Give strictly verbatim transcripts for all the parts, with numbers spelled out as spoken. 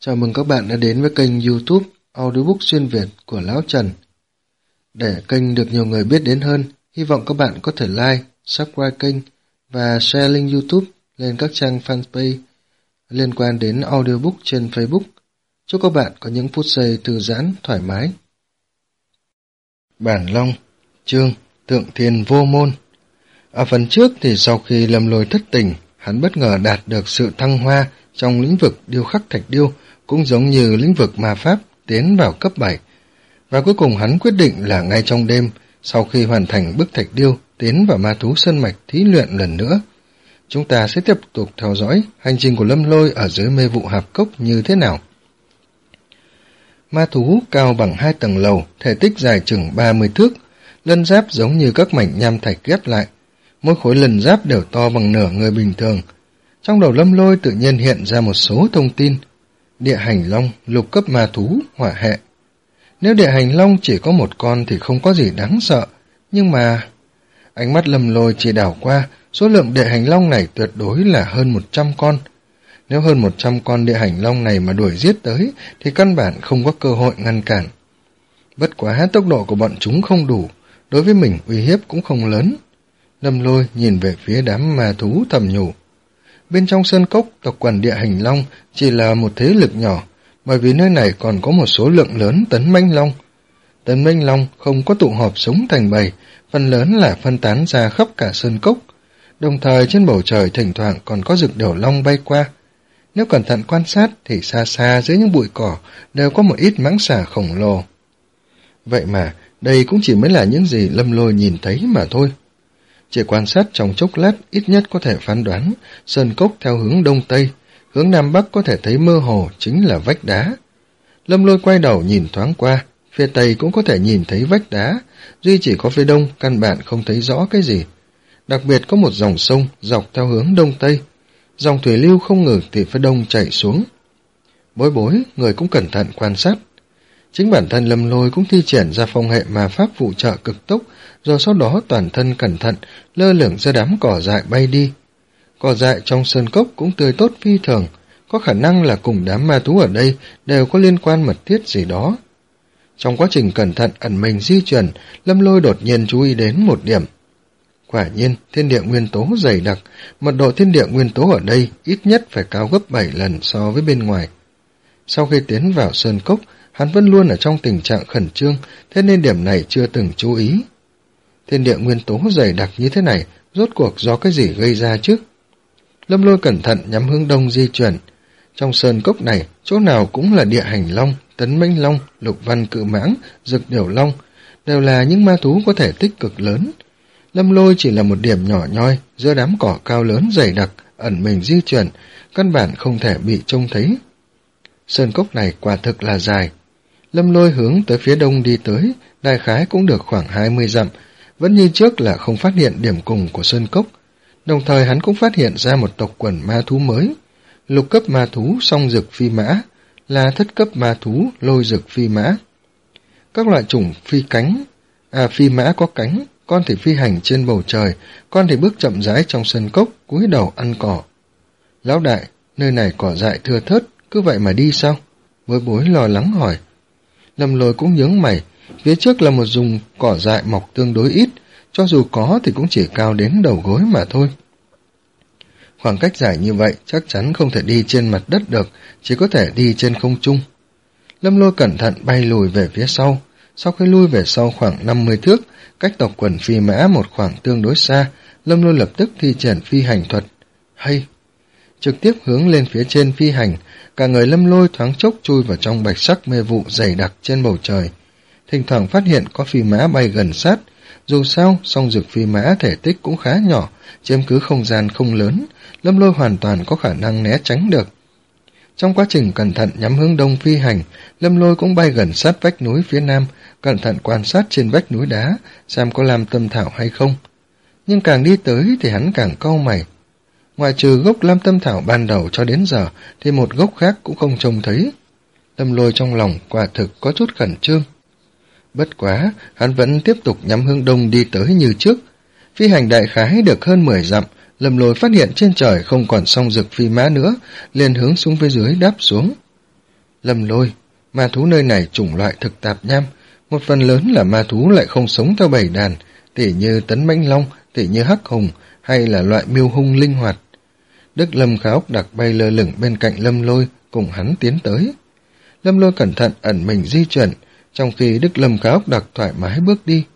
Chào mừng các bạn đã đến với kênh YouTube Audiobook Xuyên Việt của Lão Trần. Để kênh được nhiều người biết đến hơn, hy vọng các bạn có thể like, subscribe kênh và share link YouTube lên các trang fanpage liên quan đến audiobook trên Facebook. Chúc các bạn có những phút giây thư giãn, thoải mái. Bản Long, chương Tượng Thiên Vô Môn. Ở phần trước thì sau khi Lâm Lôi thất tình, hắn bất ngờ đạt được sự thăng hoa trong lĩnh vực điêu khắc thạch điêu, cũng giống như lĩnh vực ma pháp tiến vào cấp bảy. Và cuối cùng hắn quyết định là ngay trong đêm, sau khi hoàn thành bức thạch điêu, tiến vào ma thú sơn mạch thí luyện lần nữa. Chúng ta sẽ tiếp tục theo dõi hành trình của Lâm Lôi ở dưới mê vụ hạp cốc như thế nào. Ma thú cao bằng hai tầng lầu, thể tích dài chừng ba mươi thước, lân giáp giống như các mảnh nham thạch ghép lại. Mỗi khối lân giáp đều to bằng nửa người bình thường. Trong đầu Lâm Lôi tự nhiên hiện ra một số thông tin. Địa hành long, lục cấp ma thú, hỏa hệ. Nếu địa hành long chỉ có một con thì không có gì đáng sợ, nhưng mà... Ánh mắt Lâm Lôi chỉ đảo qua, số lượng địa hành long này tuyệt đối là hơn một trăm con. Nếu hơn một trăm con địa hành long này mà đuổi giết tới, thì căn bản không có cơ hội ngăn cản. Bất quá tốc độ của bọn chúng không đủ, đối với mình uy hiếp cũng không lớn. Lâm Lôi nhìn về phía đám ma thú thầm nhủ. Bên trong sơn cốc, tộc quần địa hành long chỉ là một thế lực nhỏ, bởi vì nơi này còn có một số lượng lớn tấn mãnh long. Tấn mãnh long không có tụ họp sống thành bầy, phần lớn là phân tán ra khắp cả sơn cốc. Đồng thời trên bầu trời thỉnh thoảng còn có rực điểu long bay qua. Nếu cẩn thận quan sát thì xa xa dưới những bụi cỏ đều có một ít mãng xà khổng lồ. Vậy mà đây cũng chỉ mới là những gì Lâm Lôi nhìn thấy mà thôi. Chỉ quan sát trong chốc lát ít nhất có thể phán đoán sơn cốc theo hướng đông tây, hướng nam bắc có thể thấy mơ hồ chính là vách đá. Lâm Lôi quay đầu nhìn thoáng qua, phía tây cũng có thể nhìn thấy vách đá, duy chỉ có phía đông căn bản không thấy rõ cái gì. Đặc biệt có một dòng sông dọc theo hướng đông tây, dòng thủy lưu không ngừng từ phía đông chảy xuống. Bối bối, người cũng cẩn thận quan sát. Chính bản thân Lâm Lôi cũng thi triển ra phong hệ ma pháp phụ trợ cực tốc, rồi sau đó toàn thân cẩn thận lơ lửng ra đám cỏ dại bay đi. Cỏ dại trong sơn cốc cũng tươi tốt phi thường, có khả năng là cùng đám ma thú ở đây đều có liên quan mật thiết gì đó. Trong quá trình cẩn thận ẩn mình di chuyển, Lâm Lôi đột nhiên chú ý đến một điểm. Quả nhiên, thiên địa nguyên tố dày đặc, mật độ thiên địa nguyên tố ở đây ít nhất phải cao gấp bảy lần so với bên ngoài. Sau khi tiến vào sơn cốc, hắn vẫn luôn ở trong tình trạng khẩn trương, thế nên điểm này chưa từng chú ý. Thiên địa nguyên tố dày đặc như thế này, rốt cuộc do cái gì gây ra chứ? Lâm Lôi cẩn thận nhắm hướng đông di chuyển. Trong sơn cốc này, chỗ nào cũng là địa hành long, tấn mãnh long, lục văn cự mãng, dực điểu long, đều là những ma thú có thể tích cực lớn. Lâm Lôi chỉ là một điểm nhỏ nhoi, giữa đám cỏ cao lớn dày đặc, ẩn mình di chuyển, căn bản không thể bị trông thấy. Sơn cốc này quả thực là dài. Lâm Lôi hướng tới phía đông đi tới, đại khái cũng được khoảng hai mươi dặm, vẫn như trước là không phát hiện điểm cùng của sơn cốc. Đồng thời hắn cũng phát hiện ra một tộc quần ma thú mới, lục cấp ma thú song dực phi mã, là thất cấp ma thú lôi dực phi mã. Các loại chủng phi cánh, à phi mã có cánh, con thì phi hành trên bầu trời, con thì bước chậm rãi trong sân cốc, cúi đầu ăn cỏ. Lão đại, nơi này cỏ dại thưa thớt, cứ vậy mà đi sao? Bối bối lo lắng hỏi. Lâm Lôi cũng nhướng mày, phía trước là một vùng cỏ dại mọc tương đối ít, cho dù có thì cũng chỉ cao đến đầu gối mà thôi. Khoảng cách dài như vậy chắc chắn không thể đi trên mặt đất được, chỉ có thể đi trên không trung. Lâm Lôi cẩn thận bay lùi về phía sau, sau khi lui về sau khoảng năm mươi thước, cách tộc quần phi mã một khoảng tương đối xa, Lâm Lôi lập tức thi triển phi hành thuật. Hay! Trực tiếp hướng lên phía trên phi hành, cả người Lâm Lôi thoáng chốc chui vào trong bạch sắc mê vụ dày đặc trên bầu trời. Thỉnh thoảng phát hiện có phi mã bay gần sát, dù sao song dực phi mã thể tích cũng khá nhỏ, chiếm cứ không gian không lớn, Lâm Lôi hoàn toàn có khả năng né tránh được. Trong quá trình cẩn thận nhắm hướng đông phi hành, Lâm Lôi cũng bay gần sát vách núi phía nam, cẩn thận quan sát trên vách núi đá, xem có lam tâm thảo hay không. Nhưng càng đi tới thì hắn càng cau mày. Ngoài trừ gốc lam tâm thảo ban đầu cho đến giờ, thì một gốc khác cũng không trông thấy. Lâm Lôi trong lòng quả thực có chút khẩn trương. Bất quá, hắn vẫn tiếp tục nhắm hướng đông đi tới như trước. Phi hành đại khái được hơn mười dặm, Lâm Lôi phát hiện trên trời không còn song dực phi mã nữa, liền hướng xuống phía dưới đáp xuống. Lâm Lôi, ma thú nơi này chủng loại thực tạp nham, một phần lớn là ma thú lại không sống theo bầy đàn, tỉ như Tấn Mãnh Long, tỉ như Hắc Hùng, hay là loại miêu hung linh hoạt. Đức Lâm Khá Ốc Đặc bay lơ lửng bên cạnh Lâm Lôi, cùng hắn tiến tới. Lâm Lôi cẩn thận ẩn mình di chuyển, trong khi Đức Lâm Khá Ốc Đặc thoải mái bước đi.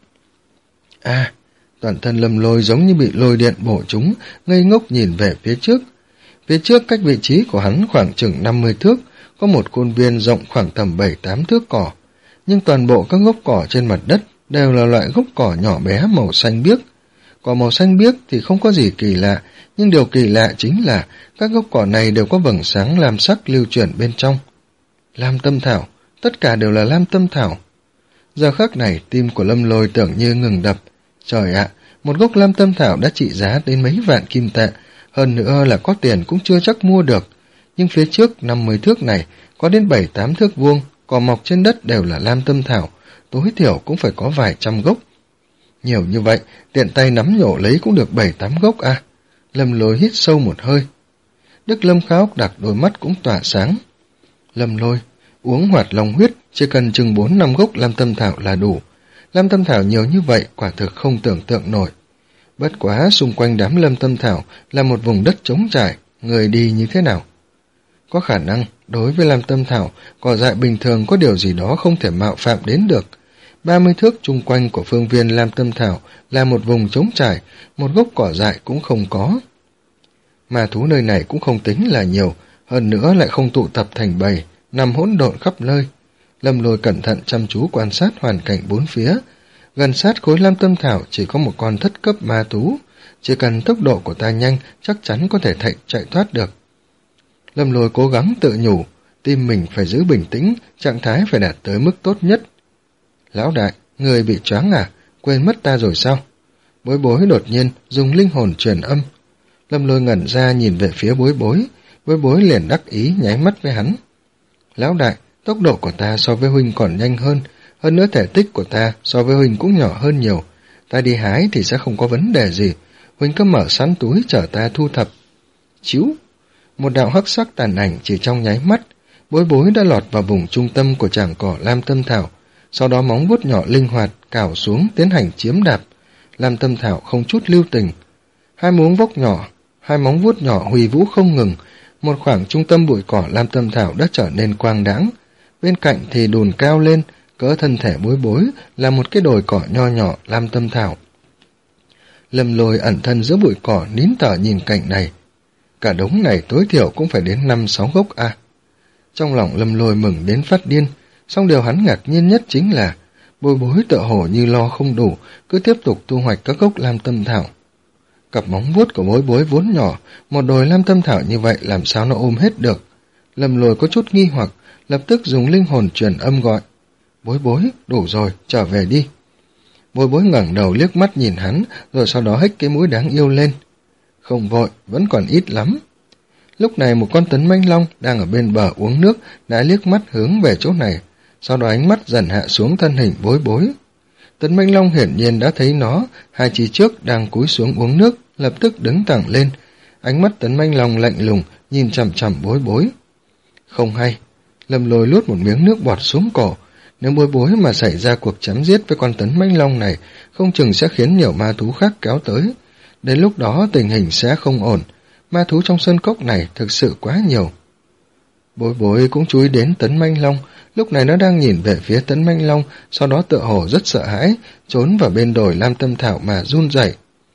À, toàn thân Lâm Lôi giống như bị lôi điện bổ trúng, ngây ngốc nhìn về phía trước. Phía trước cách vị trí của hắn khoảng chừng năm mươi thước, có một khuôn viên rộng khoảng tầm bảy tám thước cỏ, nhưng toàn bộ các gốc cỏ trên mặt đất đều là loại gốc cỏ nhỏ bé màu xanh biếc. Cỏ màu xanh biếc thì không có gì kỳ lạ, nhưng điều kỳ lạ chính là các gốc cỏ này đều có vầng sáng lam sắc lưu chuyển bên trong. Lam tâm thảo, tất cả đều là lam tâm thảo. Giờ khắc này tim của Lâm Lôi tưởng như ngừng đập. Trời ạ, một gốc lam tâm thảo đã trị giá đến mấy vạn kim tệ, hơn nữa là có tiền cũng chưa chắc mua được. Nhưng phía trước năm mươi thước này có đến bảy tám thước vuông, cỏ mọc trên đất đều là lam tâm thảo, tối thiểu cũng phải có vài trăm gốc. Nhiều như vậy, tiện tay nắm nhổ lấy cũng được bảy tám gốc à. Lâm Lôi hít sâu một hơi. Đức Lâm Khá Ốc Đặc đôi mắt cũng tỏa sáng. Lâm Lôi, uống Hoạt Long huyết, chỉ cần chừng bốn năm gốc lam tâm thảo là đủ. Lam tâm thảo nhiều như vậy quả thực không tưởng tượng nổi. Bất quá xung quanh đám lam tâm thảo là một vùng đất trống trải, người đi như thế nào? Có khả năng, đối với lam tâm thảo, cỏ dại bình thường có điều gì đó không thể mạo phạm đến được. Ba mươi thước chung quanh của phương viên lam tâm thảo là một vùng trống trải, một gốc cỏ dại cũng không có. Ma thú nơi này cũng không tính là nhiều, hơn nữa lại không tụ tập thành bầy, nằm hỗn độn khắp nơi. Lâm Lôi cẩn thận chăm chú quan sát hoàn cảnh bốn phía. Gần sát khối lam tâm thảo chỉ có một con thất cấp ma thú, chỉ cần tốc độ của ta nhanh chắc chắn có thể thạy chạy thoát được. Lâm Lôi cố gắng tự nhủ, tim mình phải giữ bình tĩnh, trạng thái phải đạt tới mức tốt nhất. Lão đại, người bị choáng à? Quên mất ta rồi sao? Bối Bối đột nhiên dùng linh hồn truyền âm. Lâm Lôi ngẩn ra nhìn về phía Bối Bối, Bối Bối liền đắc ý nháy mắt với hắn. Lão đại, tốc độ của ta so với huynh còn nhanh hơn, hơn nữa thể tích của ta so với huynh cũng nhỏ hơn nhiều. Ta đi hái thì sẽ không có vấn đề gì, huynh cứ mở sẵn túi chở ta thu thập. Chíu! Một đạo hắc sắc tàn ảnh chỉ trong nháy mắt, Bối Bối đã lọt vào vùng trung tâm của tràng cỏ lam tâm thảo, sau đó móng vuốt nhỏ linh hoạt cào xuống tiến hành chiếm đạp. Lam tâm thảo không chút lưu tình, hai móng vuốt nhỏ, hai móng vuốt nhỏ huy vũ không ngừng. Một khoảng trung tâm bụi cỏ lam tâm thảo đã trở nên quang đãng, bên cạnh thì đùn cao lên, cỡ thân thể Bối Bối là một cái đồi cỏ nho nhỏ lam tâm thảo. Lâm Lôi ẩn thân giữa bụi cỏ nín thở nhìn cảnh này. Cả đống này tối thiểu cũng phải đến năm sáu gốc a. À. Trong lòng Lâm Lôi mừng đến phát điên, song điều hắn ngạc nhiên nhất chính là Bối Bối tựa hồ như lo không đủ, cứ tiếp tục thu hoạch các gốc lam tâm thảo. Cặp móng vuốt của Bối Bối vốn nhỏ, một đồi lam tâm thảo như vậy làm sao nó ôm hết được. Lâm Lôi có chút nghi hoặc, lập tức dùng linh hồn truyền âm gọi. Bối Bối, đủ rồi, trở về đi. Bối Bối ngẩng đầu liếc mắt nhìn hắn, rồi sau đó hếch cái mũi đáng yêu lên. Không vội, vẫn còn ít lắm. Lúc này một con Tấn Mãnh Long đang ở bên bờ uống nước đã liếc mắt hướng về chỗ này, sau đó ánh mắt dần hạ xuống thân hình Bối Bối. Tấn Mãnh Long hiển nhiên đã thấy nó, hai chỉ trước đang cúi xuống uống nước, lập tức đứng thẳng lên. Ánh mắt Tấn Mãnh Long lạnh lùng nhìn chằm chằm Bối Bối. Không hay, Lâm Lôi luốt một miếng nước bọt xuống cổ. Nếu Bối Bối mà xảy ra cuộc chém giết với con Tấn Mãnh Long này, không chừng sẽ khiến nhiều ma thú khác kéo tới. Đến lúc đó tình hình sẽ không ổn, ma thú trong sơn cốc này thực sự quá nhiều. Bối Bối cũng chú ý đến Tấn Mãnh Long, lúc này nó đang nhìn về phía Tấn Mãnh Long, sau đó tựa hồ rất sợ hãi, trốn vào bên đồi lam tâm thảo mà run rẩy.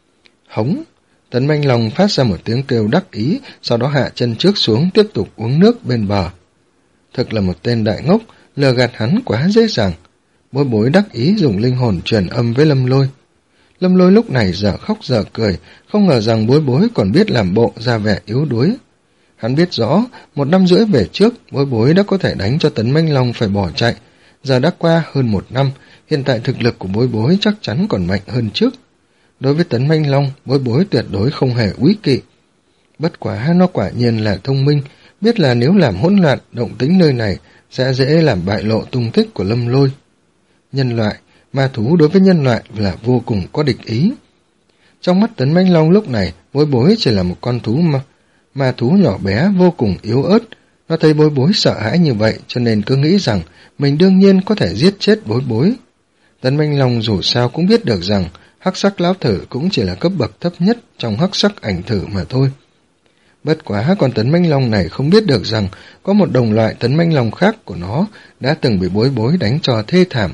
Hống! Tấn Mãnh Long phát ra một tiếng kêu đắc ý, sau đó hạ chân trước xuống tiếp tục uống nước bên bờ. Thực là một tên đại ngốc, lừa gạt hắn quá dễ dàng. Bối Bối đắc ý dùng linh hồn truyền âm với Lâm Lôi. Lâm Lôi lúc này dở khóc dở cười, không ngờ rằng Bối Bối còn biết làm bộ ra vẻ yếu đuối. Hắn biết rõ, một năm rưỡi về trước, Bối Bối đã có thể đánh cho Tấn Mãnh Long phải bỏ chạy. Giờ đã qua hơn một năm, hiện tại thực lực của Bối Bối chắc chắn còn mạnh hơn trước. Đối với Tấn Mãnh Long, Bối Bối tuyệt đối không hề úy kỵ. Bất quá nó quả nhiên là thông minh, biết là nếu làm hỗn loạn, động tĩnh nơi này sẽ dễ làm bại lộ tung tích của Lâm Lôi. Nhân loại, ma thú đối với nhân loại là vô cùng có địch ý. Trong mắt Tấn Mãnh Long lúc này, Bối Bối chỉ là một con thú mà, ma thú nhỏ bé vô cùng yếu ớt, Nó thấy Bối Bối sợ hãi như vậy cho nên cứ nghĩ rằng mình đương nhiên có thể giết chết Bối Bối. Tấn Manh Long dù sao cũng biết được rằng hắc sắc lão thử cũng chỉ là cấp bậc thấp nhất trong hắc sắc ảnh thử mà thôi. Bất quá con Tấn Manh Long này không biết được rằng có một đồng loại Tấn Manh Long khác của nó đã từng bị Bối Bối đánh cho thê thảm.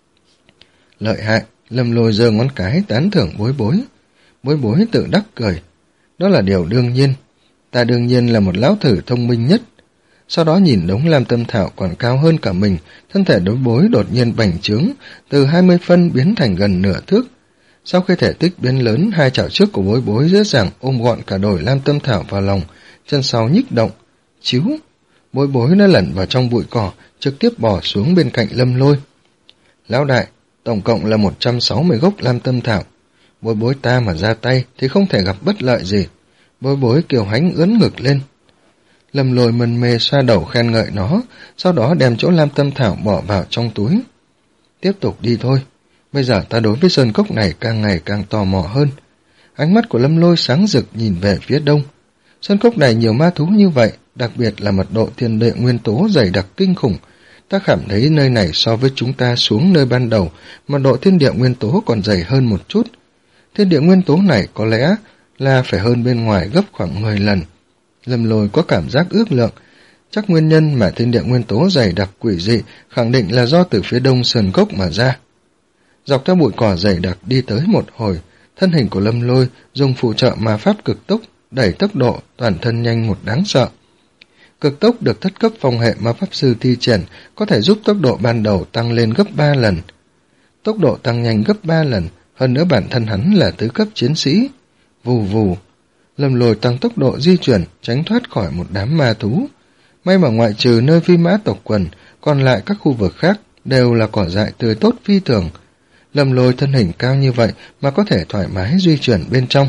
Lợi hại, Lâm Lôi giơ ngón cái tán thưởng Bối Bối. Bối Bối tự đắc cười. Đó là điều đương nhiên. Ta đương nhiên là một lão thử thông minh nhất. Sau đó nhìn đống lam tâm thảo còn cao hơn cả mình, thân thể Bối Bối đột nhiên bành trướng, từ hai mươi phân biến thành gần nửa thước. Sau khi thể tích biến lớn, hai chảo trước của Bối Bối dễ dàng ôm gọn cả đồi lam tâm thảo vào lòng, chân sau nhích động. Chíu! Bối Bối đã lẩn vào trong bụi cỏ, trực tiếp bò xuống bên cạnh Lâm Lôi. Lão đại, tổng cộng là một trăm sáu mươi gốc lam tâm thảo. Bối Bối ta mà ra tay thì không thể gặp bất lợi gì. Bối Bối kiều hãnh ướn ngực lên. Lâm Lôi mân mê xoa đầu khen ngợi nó, sau đó đem chỗ lam tâm thảo bỏ vào trong túi. Tiếp tục đi thôi. Bây giờ ta đối với sơn cốc này càng ngày càng tò mò hơn. Ánh mắt của Lâm Lôi sáng rực nhìn về phía đông. Sơn cốc này nhiều ma thú như vậy, đặc biệt là mật độ thiên địa nguyên tố dày đặc kinh khủng. Ta cảm thấy nơi này so với chúng ta xuống nơi ban đầu, mật độ thiên địa nguyên tố còn dày hơn một chút. Thiên địa nguyên tố này có lẽ là phải hơn bên ngoài gấp khoảng mười lần. Lâm Lôi có cảm giác ước lượng, chắc nguyên nhân mà thiên địa nguyên tố dày đặc quỷ dị khẳng định là do từ phía đông sơn cốc mà ra. Dọc theo bụi cỏ dày đặc đi tới một hồi, thân hình của Lâm Lôi dùng phụ trợ ma pháp cực tốc, đẩy tốc độ toàn thân nhanh một đáng sợ. Cực tốc được thất cấp phong hệ ma pháp sư thi triển, có thể giúp tốc độ ban đầu tăng lên gấp ba lần. Tốc độ tăng nhanh gấp ba lần, hơn nữa bản thân hắn là tứ cấp chiến sĩ. Vù vù, Lâm Lôi tăng tốc độ di chuyển, tránh thoát khỏi một đám ma thú. May mà ngoại trừ nơi phi mã tộc quần, còn lại các khu vực khác đều là cỏ dại tươi tốt phi thường. Lâm Lôi thân hình cao như vậy mà có thể thoải mái di chuyển bên trong.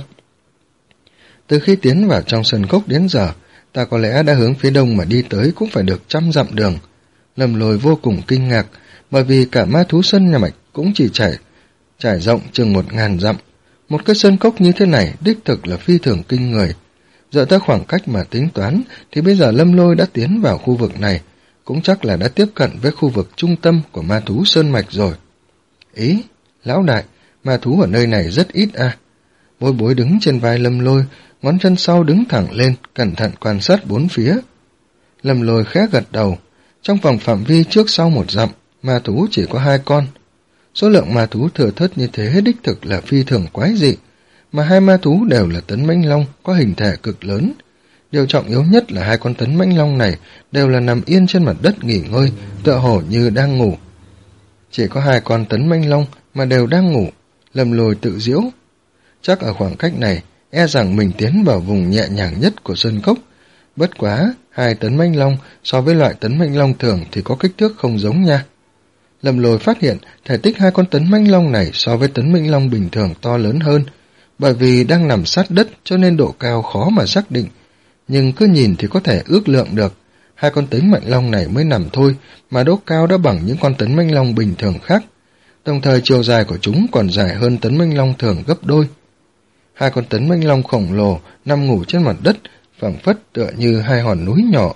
Từ khi tiến vào trong sân cốc đến giờ, ta có lẽ đã hướng phía đông mà đi tới cũng phải được trăm dặm đường. Lâm Lôi vô cùng kinh ngạc, bởi vì cả ma thú sân nhà mạch cũng chỉ trải, trải rộng chừng một ngàn dặm. Một cái sơn cốc như thế này đích thực là phi thường kinh người. Dựa theo khoảng cách mà tính toán thì bây giờ Lâm Lôi đã tiến vào khu vực này, cũng chắc là đã tiếp cận với khu vực trung tâm của ma thú sơn mạch rồi. Ý, lão đại, ma thú ở nơi này rất ít à. Bối Bối đứng trên vai Lâm Lôi, ngón chân sau đứng thẳng lên, cẩn thận quan sát bốn phía. Lâm Lôi khẽ gật đầu. Trong vòng phạm vi trước sau một dặm, ma thú chỉ có hai con. Số lượng ma thú thừa thớt như thế đích thực là phi thường quái dị, mà hai ma thú đều là Tấn Mãnh Long, có hình thể cực lớn. Điều trọng yếu nhất là hai con Tấn Mãnh Long này đều là nằm yên trên mặt đất nghỉ ngơi, tựa hồ như đang ngủ. Chỉ có hai con Tấn Mãnh Long mà đều đang ngủ, Lâm Lôi tự giễu. Chắc ở khoảng cách này, e rằng mình tiến vào vùng nhẹ nhàng nhất của sơn cốc. Bất quá, hai Tấn Mãnh Long so với loại Tấn Mãnh Long thường thì có kích thước không giống nha. Lâm Lôi phát hiện thể tích hai con Tấn Mãnh Long này so với Tấn Mãnh Long bình thường to lớn hơn, bởi vì đang nằm sát đất cho nên độ cao khó mà xác định, nhưng cứ nhìn thì có thể ước lượng được. Hai con Tấn Mãnh Long này mới nằm thôi mà độ cao đã bằng những con Tấn Mãnh Long bình thường khác, đồng thời chiều dài của chúng còn dài hơn Tấn Mãnh Long thường gấp đôi. Hai con Tấn Mãnh Long khổng lồ nằm ngủ trên mặt đất, phảng phất tựa như hai hòn núi nhỏ.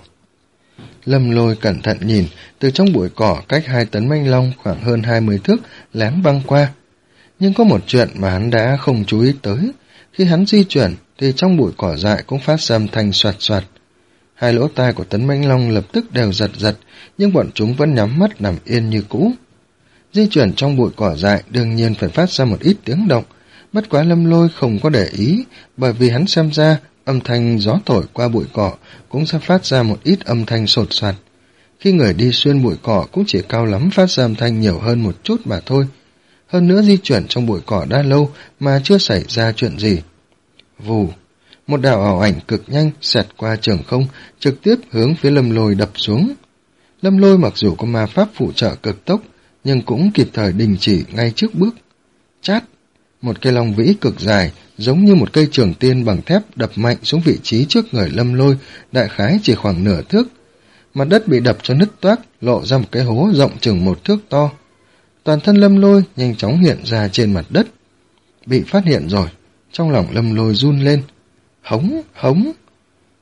Lâm Lôi cẩn thận nhìn, từ trong bụi cỏ cách hai Tấn Mãnh Long khoảng hơn hai mươi thước lén băng qua. Nhưng có một chuyện mà hắn đã không chú ý tới, khi hắn di chuyển thì trong bụi cỏ dại cũng phát ra âm thanh soạt soạt. Hai lỗ tai của Tấn Mãnh Long lập tức đều giật giật, nhưng bọn chúng vẫn nhắm mắt nằm yên như cũ. Di chuyển trong bụi cỏ dại đương nhiên phải phát ra một ít tiếng động, bất quá Lâm Lôi không có để ý, bởi vì hắn xem ra âm thanh gió thổi qua bụi cỏ cũng sẽ phát ra một ít âm thanh sột soạt. Khi người đi xuyên bụi cỏ cũng chỉ cao lắm phát ra âm thanh nhiều hơn một chút mà thôi. Hơn nữa di chuyển trong bụi cỏ đã lâu mà chưa xảy ra chuyện gì. Vù, một đạo ảo ảnh cực nhanh xẹt qua trường không, trực tiếp hướng phía Lâm Lôi đập xuống. Lâm Lôi mặc dù có ma pháp phụ trợ cực tốc, nhưng cũng kịp thời đình chỉ ngay trước bước. Chát, một cây long vĩ cực dài, giống như một cây trường tiên bằng thép đập mạnh xuống vị trí trước người Lâm Lôi, đại khái chỉ khoảng nửa thước. Mặt đất bị đập cho nứt toác, lộ ra một cái hố rộng chừng một thước to. Toàn thân Lâm Lôi nhanh chóng hiện ra trên mặt đất. Bị phát hiện rồi, trong lòng Lâm Lôi run lên. Hống, hống.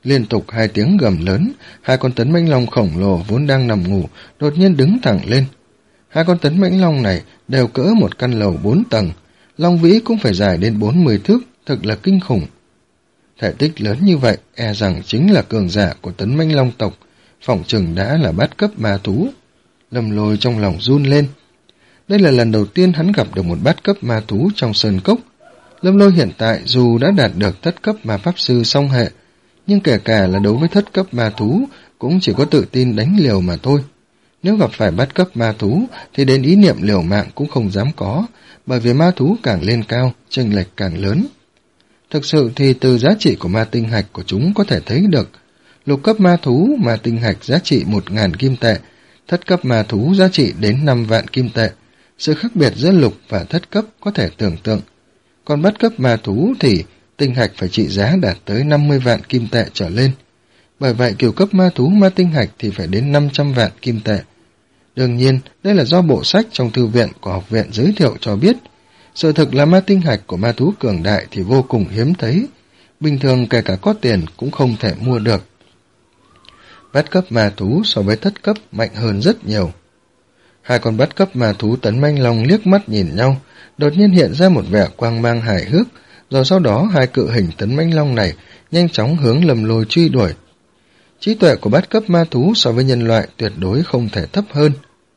Liên tục hai tiếng gầm lớn, hai con tấn mãnh long khổng lồ vốn đang nằm ngủ, đột nhiên đứng thẳng lên. Hai con tấn mãnh long này đều cỡ một căn lầu bốn tầng, long vĩ cũng phải dài đến bốn mươi thước, thực là kinh khủng. Thể tích lớn như vậy, e rằng chính là cường giả của tấn mãnh long tộc, phỏng chừng đã là bát cấp ma thú. Lâm Lôi trong lòng run lên. Đây là lần đầu tiên hắn gặp được một bát cấp ma thú trong sơn cốc. Lâm Lôi hiện tại dù đã đạt được thất cấp ma pháp sư song hệ, nhưng kể cả là đối với thất cấp ma thú cũng chỉ có tự tin đánh liều mà thôi. Nếu gặp phải bát cấp ma thú thì đến ý niệm liều mạng cũng không dám có, bởi vì ma thú càng lên cao, chênh lệch càng lớn. Thực sự thì từ giá trị của ma tinh hạch của chúng có thể thấy được, lục cấp ma thú ma tinh hạch giá trị một nghìn kim tệ, thất cấp ma thú giá trị đến năm vạn kim tệ. Sự khác biệt giữa lục và thất cấp có thể tưởng tượng. Còn bát cấp ma thú thì tinh hạch phải trị giá đạt tới năm mươi vạn kim tệ trở lên. Bởi vậy cửu cấp ma thú ma tinh hạch thì phải đến năm trăm vạn kim tệ. Đương nhiên, đây là do bộ sách trong thư viện của học viện giới thiệu cho biết. Sự thực là ma tinh hạch của ma thú cường đại thì vô cùng hiếm thấy. Bình thường kể cả có tiền cũng không thể mua được. Bát cấp ma thú so với thất cấp mạnh hơn rất nhiều. Hai con bát cấp ma thú tấn mãnh long liếc mắt nhìn nhau, đột nhiên hiện ra một vẻ quang mang hài hước, rồi sau đó hai cự hình tấn mãnh long này nhanh chóng hướng Lâm Lôi truy đuổi. Trí tuệ của bát cấp ma thú so với nhân loại tuyệt đối không thể thấp hơn.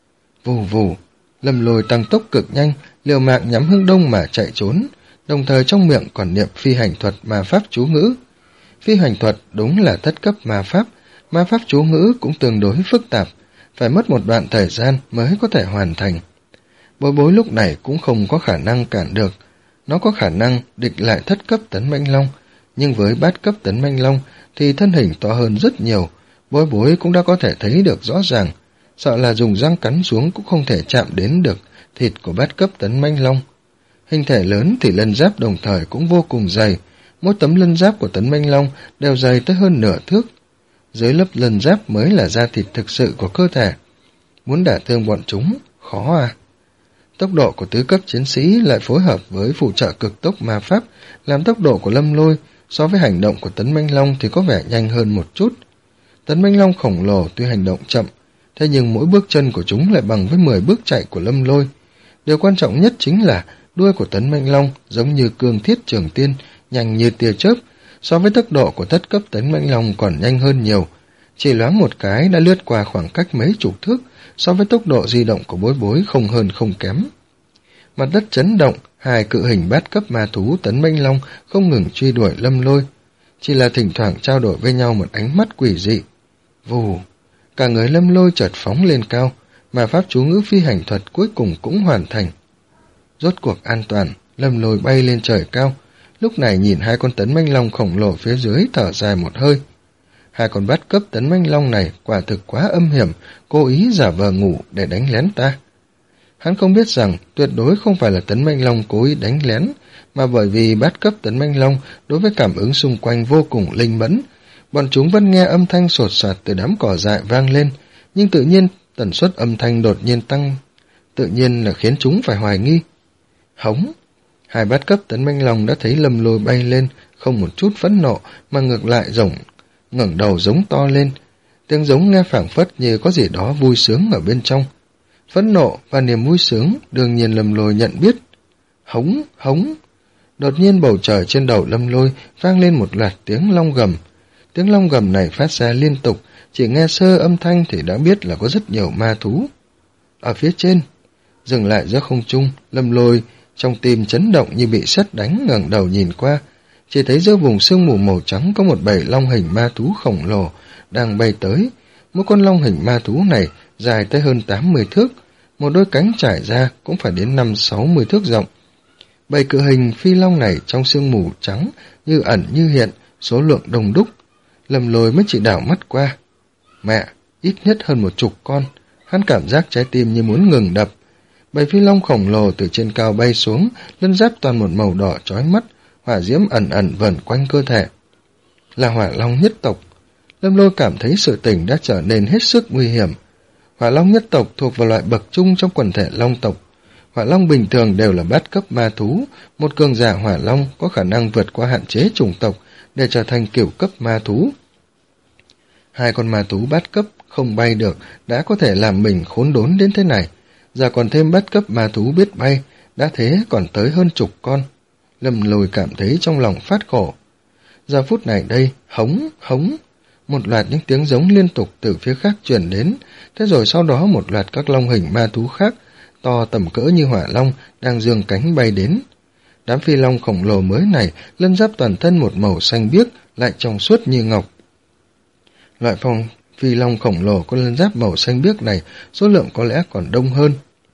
Vù vù, Lâm Lôi tăng tốc cực nhanh, liều mạng nhắm hướng đông mà chạy trốn, đồng thời trong miệng còn niệm phi hành thuật ma pháp chú ngữ. Phi hành thuật đúng là thất cấp ma pháp, ma pháp chú ngữ cũng tương đối phức tạp, phải mất một đoạn thời gian mới có thể hoàn thành. Bối bối lúc này cũng không có khả năng cản được, nó có khả năng địch lại thất cấp tấn mãnh long, nhưng với bát cấp tấn mãnh long thì thân hình to hơn rất nhiều, bối bối cũng đã có thể thấy được rõ ràng, sợ là dùng răng cắn xuống cũng không thể chạm đến được thịt của bát cấp tấn mãnh long. Hình thể lớn thì lân giáp đồng thời cũng vô cùng dày, mỗi tấm lân giáp của tấn mãnh long đều dày tới hơn nửa thước. Dưới lớp lân giáp mới là da thịt thực sự của cơ thể. Muốn đả thương bọn chúng, khó à. Tốc độ của tứ cấp chiến sĩ lại phối hợp với phụ trợ cực tốc ma pháp, làm tốc độ của Lâm Lôi so với hành động của tấn mãnh long thì có vẻ nhanh hơn một chút. Tấn mãnh long khổng lồ tuy hành động chậm, thế nhưng mỗi bước chân của chúng lại bằng với mười bước chạy của Lâm Lôi. Điều quan trọng nhất chính là đuôi của tấn mãnh long giống như cương thiết trường tiên, nhanh như tia chớp, so với tốc độ của thất cấp tấn mãnh long còn nhanh hơn nhiều. Chỉ loáng một cái đã lướt qua khoảng cách mấy chục thước, so với tốc độ di động của bối bối không hơn không kém. Mặt đất chấn động, hai cự hình bát cấp ma thú tấn mãnh long không ngừng truy đuổi Lâm Lôi, chỉ là thỉnh thoảng trao đổi với nhau một ánh mắt quỷ dị. Vù, cả người Lâm Lôi chợt phóng lên cao, mà pháp chú ngữ phi hành thuật cuối cùng cũng hoàn thành. Rốt cuộc an toàn, Lâm Lôi bay lên trời cao, lúc này nhìn hai con tấn mãnh long khổng lồ phía dưới thở dài một hơi. Hai con bát cấp tấn mãnh long này quả thực quá âm hiểm, cố ý giả vờ ngủ để đánh lén ta. Hắn không biết rằng tuyệt đối không phải là tấn mãnh long cố ý đánh lén, mà bởi vì bát cấp tấn mãnh long đối với cảm ứng xung quanh vô cùng linh mẫn. Bọn chúng vẫn nghe âm thanh sột soạt từ đám cỏ dại vang lên, nhưng tự nhiên tần suất âm thanh đột nhiên tăng, tự nhiên là khiến chúng phải hoài nghi. Hống! Hai bát cấp tấn mãnh long đã thấy Lâm Lôi bay lên, không một chút phẫn nộ mà ngược lại rổng ngẩng đầu giống to lên, tiếng giống nghe phảng phất như có gì đó vui sướng ở bên trong. Phẫn nộ và niềm vui sướng đương nhiên Lâm Lôi nhận biết. Hống, hống. Đột nhiên bầu trời trên đầu Lâm Lôi vang lên một loạt tiếng long gầm. Tiếng long gầm này phát ra liên tục, chỉ nghe sơ âm thanh thì đã biết là có rất nhiều ma thú. Ở phía trên, dừng lại giữa không trung, Lâm Lôi trong tim chấn động như bị sét đánh, ngẩng đầu nhìn qua, chỉ thấy giữa vùng sương mù màu trắng có một bầy long hình ma thú khổng lồ đang bay tới. Mỗi con long hình ma thú này dài tới hơn tám mươi thước, một đôi cánh trải ra cũng phải đến năm sáu mươi thước rộng. Bầy cự hình phi long này trong sương mù trắng như ẩn như hiện, số lượng đông đúc. Lâm Lôi mới chỉ đảo mắt qua. Mẹ, ít nhất hơn một chục con. Hắn cảm giác trái tim như muốn ngừng đập. Bầy phi long khổng lồ từ trên cao bay xuống, lân giáp toàn một màu đỏ chói mắt, hỏa diễm ẩn ẩn vờn quanh cơ thể. Là hỏa long nhất tộc. Lâm Lôi cảm thấy sự tình đã trở nên hết sức nguy hiểm. Hỏa long nhất tộc thuộc vào loại bậc chung trong quần thể long tộc. Hỏa long bình thường đều là bát cấp ma thú, một cường giả hỏa long có khả năng vượt qua hạn chế chủng tộc để trở thành cửu cấp ma thú. Hai con ma thú bát cấp không bay được đã có thể làm mình khốn đốn đến thế này, giờ còn thêm bát cấp ma thú biết bay, đã thế còn tới hơn chục con. Lâm Lôi cảm thấy trong lòng phát khổ. Giờ phút này đây, hống, hống, một loạt những tiếng giống liên tục từ phía khác truyền đến, thế rồi sau đó một loạt các long hình ma thú khác, to tầm cỡ như hỏa long, đang giương cánh bay đến. Đám phi long khổng lồ mới này, lân giáp toàn thân một màu xanh biếc, lại trong suốt như ngọc. Loại phong phi long khổng lồ có lân giáp màu xanh biếc này, số lượng có lẽ còn đông hơn.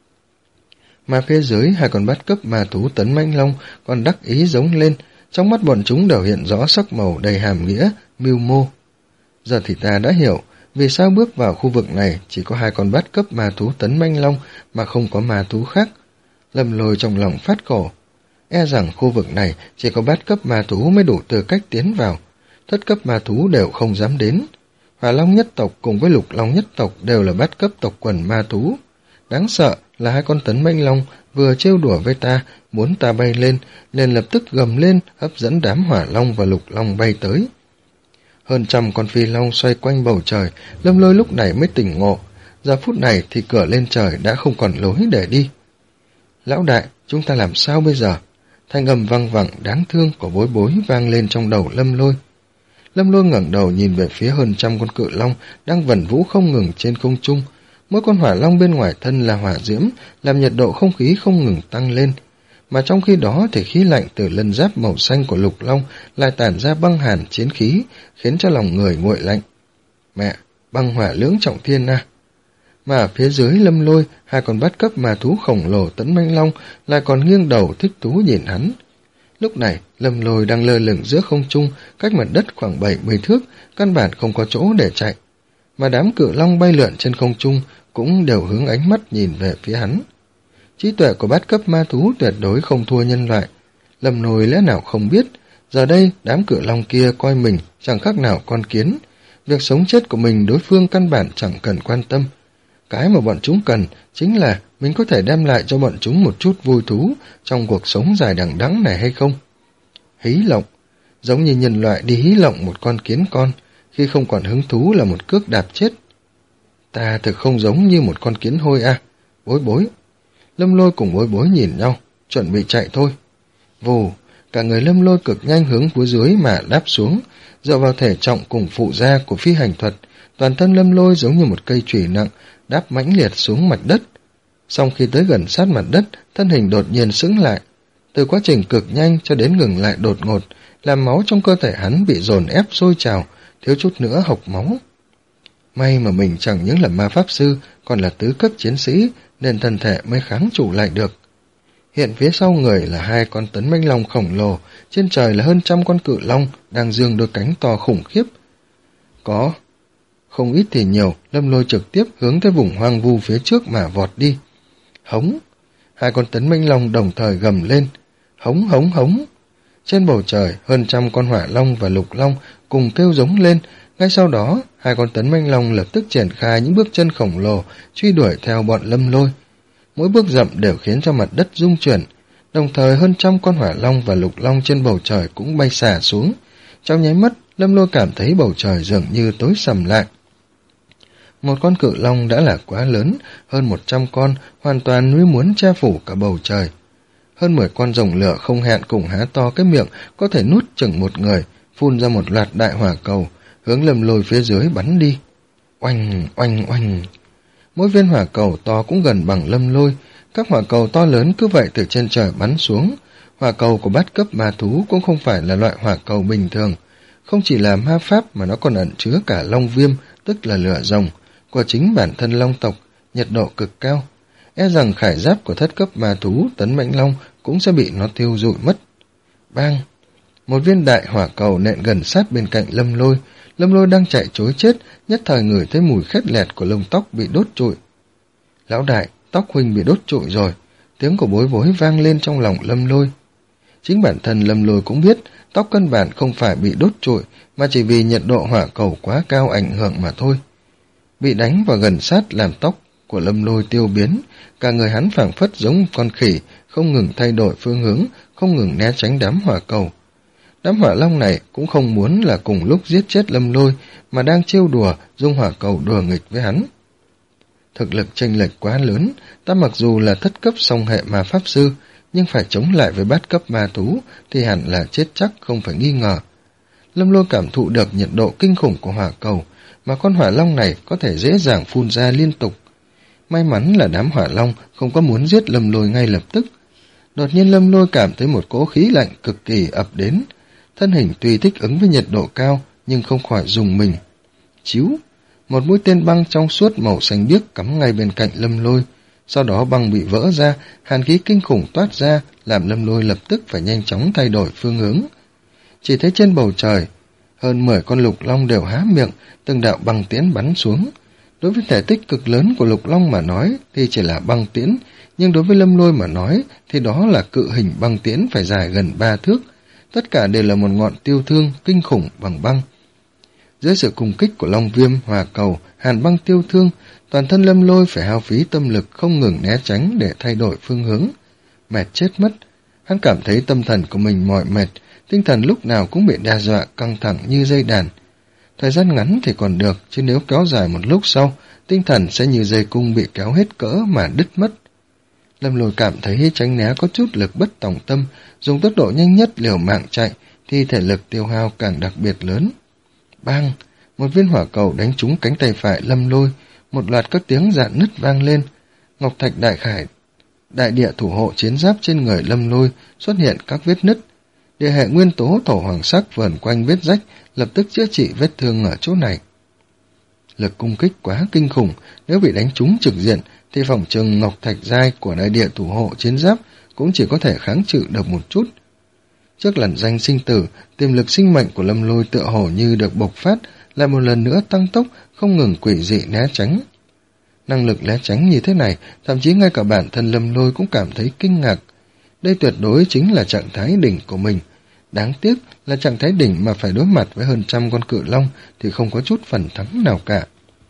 Mà phía dưới hai con bát cấp ma thú tấn mãnh long còn đắc ý giống lên, trong mắt bọn chúng đều hiện rõ sắc màu đầy hàm nghĩa, mưu mô. Giờ thì ta đã hiểu, vì sao bước vào khu vực này chỉ có hai con bát cấp ma thú tấn mãnh long mà không có ma thú khác. Lâm Lôi trong lòng phát khổ. E rằng khu vực này chỉ có bát cấp ma thú mới đủ tư cách tiến vào. Thất cấp ma thú đều không dám đến. Hỏa long nhất tộc cùng với lục long nhất tộc đều là bát cấp tộc quần ma thú. Đáng sợ là hai con tấn mãnh long vừa trêu đùa với ta, muốn ta bay lên, nên lập tức gầm lên hấp dẫn đám hỏa long và lục long bay tới. Hơn trăm con phi long xoay quanh bầu trời, Lâm Lôi lúc này mới tỉnh ngộ. Giờ phút này thì cửa lên trời đã không còn lối để đi. Lão đại, chúng ta làm sao bây giờ? Thanh âm văng vẳng đáng thương của Bối Bối vang lên trong đầu Lâm Lôi. Lâm Lôi ngẩng đầu nhìn về phía hơn trăm con cự long đang vẩn vũ không ngừng trên không trung. Mỗi con hỏa long bên ngoài thân là hỏa diễm, làm nhiệt độ không khí không ngừng tăng lên. Mà trong khi đó thì khí lạnh từ lân giáp màu xanh của lục long lại tản ra băng hàn chiến khí, khiến cho lòng người nguội lạnh. Mẹ, băng hỏa lưỡng trọng thiên à! Mà ở phía dưới Lâm Lôi, hai con bát cấp ma thú khổng lồ tấn mãnh long lại còn nghiêng đầu thích thú nhìn hắn. Lúc này, Lâm Lôi đang lơ lửng giữa không trung, cách mặt đất khoảng bảy mươi thước, căn bản không có chỗ để chạy. Mà đám cự long bay lượn trên không trung cũng đều hướng ánh mắt nhìn về phía hắn. Trí tuệ của bát cấp ma thú tuyệt đối không thua nhân loại. Lâm Lôi lẽ nào không biết, giờ đây đám cự long kia coi mình chẳng khác nào con kiến. Việc sống chết của mình đối phương căn bản chẳng cần quan tâm. Cái mà bọn chúng cần chính là mình có thể đem lại cho bọn chúng một chút vui thú trong cuộc sống dài đằng đẵng này hay không. Hí lộng, giống như nhân loại đi hí lộng một con kiến con, khi không còn hứng thú là một cước đạp chết. Ta thực không giống như một con kiến hôi à, Bối Bối. Lâm Lôi cùng Bối Bối nhìn nhau, chuẩn bị chạy thôi. Vù, cả người Lâm Lôi cực nhanh hướng phía dưới mà đáp xuống, dựa vào thể trọng cùng phụ gia của phi hành thuật, toàn thân Lâm Lôi giống như một cây chùy nặng, đáp mãnh liệt xuống mặt đất. Sau khi tới gần sát mặt đất, thân hình đột nhiên sững lại. Từ quá trình cực nhanh cho đến ngừng lại đột ngột, làm máu trong cơ thể hắn bị dồn ép sôi trào, thiếu chút nữa hộc máu. May mà mình chẳng những là ma pháp sư, còn là tứ cấp chiến sĩ, nên thân thể mới kháng trụ lại được. Hiện phía sau người là hai con tấn mãnh long khổng lồ, trên trời là hơn trăm con cự long đang giương đôi cánh to khủng khiếp. Có không ít thì nhiều, Lâm Lôi trực tiếp hướng tới vùng hoang vu phía trước mà vọt đi. Hống, hai con tấn mãnh long đồng thời gầm lên. Hống hống hống. Trên bầu trời, hơn trăm con hỏa long và lục long cùng kêu giống lên. Ngay sau đó, hai con tấn mãnh long lập tức triển khai những bước chân khổng lồ, truy đuổi theo bọn Lâm Lôi. Mỗi bước dậm đều khiến cho mặt đất rung chuyển. Đồng thời hơn trăm con hỏa long và lục long trên bầu trời cũng bay xả xuống. Trong nháy mắt, Lâm Lôi cảm thấy bầu trời dường như tối sầm lại. Một con cự long đã là quá lớn, hơn một trăm con, hoàn toàn như muốn che phủ cả bầu trời. Hơn mười con rồng lửa không hẹn cùng há to cái miệng, có thể nuốt chừng một người, phun ra một loạt đại hỏa cầu, hướng Lâm Lôi phía dưới bắn đi. Oanh, oanh, oanh. Mỗi viên hỏa cầu to cũng gần bằng Lâm Lôi, các hỏa cầu to lớn cứ vậy từ trên trời bắn xuống. Hỏa cầu của bát cấp ma thú cũng không phải là loại hỏa cầu bình thường, không chỉ là ma pháp mà nó còn ẩn chứa cả long viêm, tức là lửa rồng, của chính bản thân long tộc, nhiệt độ cực cao. E rằng khải giáp của thất cấp ma thú tấn mãnh long cũng sẽ bị nó thiêu rụi mất. Bang! Một viên đại hỏa cầu nện gần sát bên cạnh Lâm Lôi. Lâm Lôi đang chạy trối chết, nhất thời ngửi thấy mùi khét lẹt của lông tóc bị đốt trụi. Lão đại, tóc huynh bị đốt trụi rồi. Tiếng của Bối Bối vang lên trong lòng Lâm Lôi. Chính bản thân Lâm Lôi cũng biết, tóc căn bản không phải bị đốt trụi, mà chỉ vì nhiệt độ hỏa cầu quá cao ảnh hưởng mà thôi. Bị đánh vào gần sát làm tóc của Lâm Lôi tiêu biến, cả người hắn phảng phất giống con khỉ, không ngừng thay đổi phương hướng, không ngừng né tránh đám hỏa cầu. Đám hỏa long này cũng không muốn là cùng lúc giết chết Lâm Lôi, mà đang trêu đùa, dung hỏa cầu đùa nghịch với hắn. Thực lực chênh lệch quá lớn, ta mặc dù là thất cấp song hệ ma pháp sư, nhưng phải chống lại với bát cấp ma thú thì hẳn là chết chắc không phải nghi ngờ. Lâm Lôi cảm thụ được nhiệt độ kinh khủng của hỏa cầu, mà con hỏa long này có thể dễ dàng phun ra liên tục. May mắn là đám hỏa long không có muốn giết Lâm Lôi ngay lập tức. Đột nhiên Lâm Lôi cảm thấy một cỗ khí lạnh cực kỳ ập đến. Thân hình tuy thích ứng với nhiệt độ cao, nhưng không khỏi rùng mình. Chíu! Một mũi tên băng trong suốt màu xanh biếc cắm ngay bên cạnh Lâm Lôi. Sau đó băng bị vỡ ra, hàn khí kinh khủng toát ra, làm Lâm Lôi lập tức phải nhanh chóng thay đổi phương hướng. Chỉ thấy trên bầu trời, hơn mười con lục long đều há miệng, từng đạo băng tiễn bắn xuống. Đối với thể tích cực lớn của lục long mà nói thì chỉ là băng tiễn, nhưng đối với Lâm Lôi mà nói thì đó là cự hình băng tiễn phải dài gần ba thước. Tất cả đều là một ngọn tiêu thương kinh khủng bằng băng. Dưới sự cùng kích của long viêm, hỏa cầu, hàn băng tiêu thương, toàn thân Lâm Lôi phải hao phí tâm lực không ngừng né tránh để thay đổi phương hướng. Mệt chết mất, hắn cảm thấy tâm thần của mình mỏi mệt, tinh thần lúc nào cũng bị đe dọa căng thẳng như dây đàn. Thời gian ngắn thì còn được, chứ nếu kéo dài một lúc sau, tinh thần sẽ như dây cung bị kéo hết cỡ mà đứt mất. Lâm Lôi cảm thấy tránh né có chút lực bất tòng tâm, dùng tốc độ nhanh nhất liều mạng chạy, thì thể lực tiêu hao càng đặc biệt lớn. Bang! Một viên hỏa cầu đánh trúng cánh tay phải Lâm Lôi, một loạt các tiếng rạn nứt vang lên. Ngọc Thạch Đại Khải, đại địa thủ hộ chiến giáp trên người Lâm Lôi xuất hiện các vết nứt. Địa hệ nguyên tố thổ hoàng sắc vờn quanh vết rách, lập tức chữa trị vết thương ở chỗ này. Lực cung kích quá kinh khủng, nếu bị đánh trúng trực diện thì phòng trường Ngọc Thạch Giai của đại địa thủ hộ chiến giáp cũng chỉ có thể kháng trừ được một chút. Trước lần danh sinh tử, tiềm lực sinh mệnh của Lâm Lôi tựa hồ như được bộc phát, lại một lần nữa tăng tốc, không ngừng quỷ dị né tránh. Năng lực né tránh như thế này, thậm chí ngay cả bản thân Lâm Lôi cũng cảm thấy kinh ngạc. Đây tuyệt đối chính là trạng thái đỉnh của mình. Đáng tiếc là trạng thái đỉnh mà phải đối mặt với hơn trăm con cự long thì không có chút phần thắng nào cả.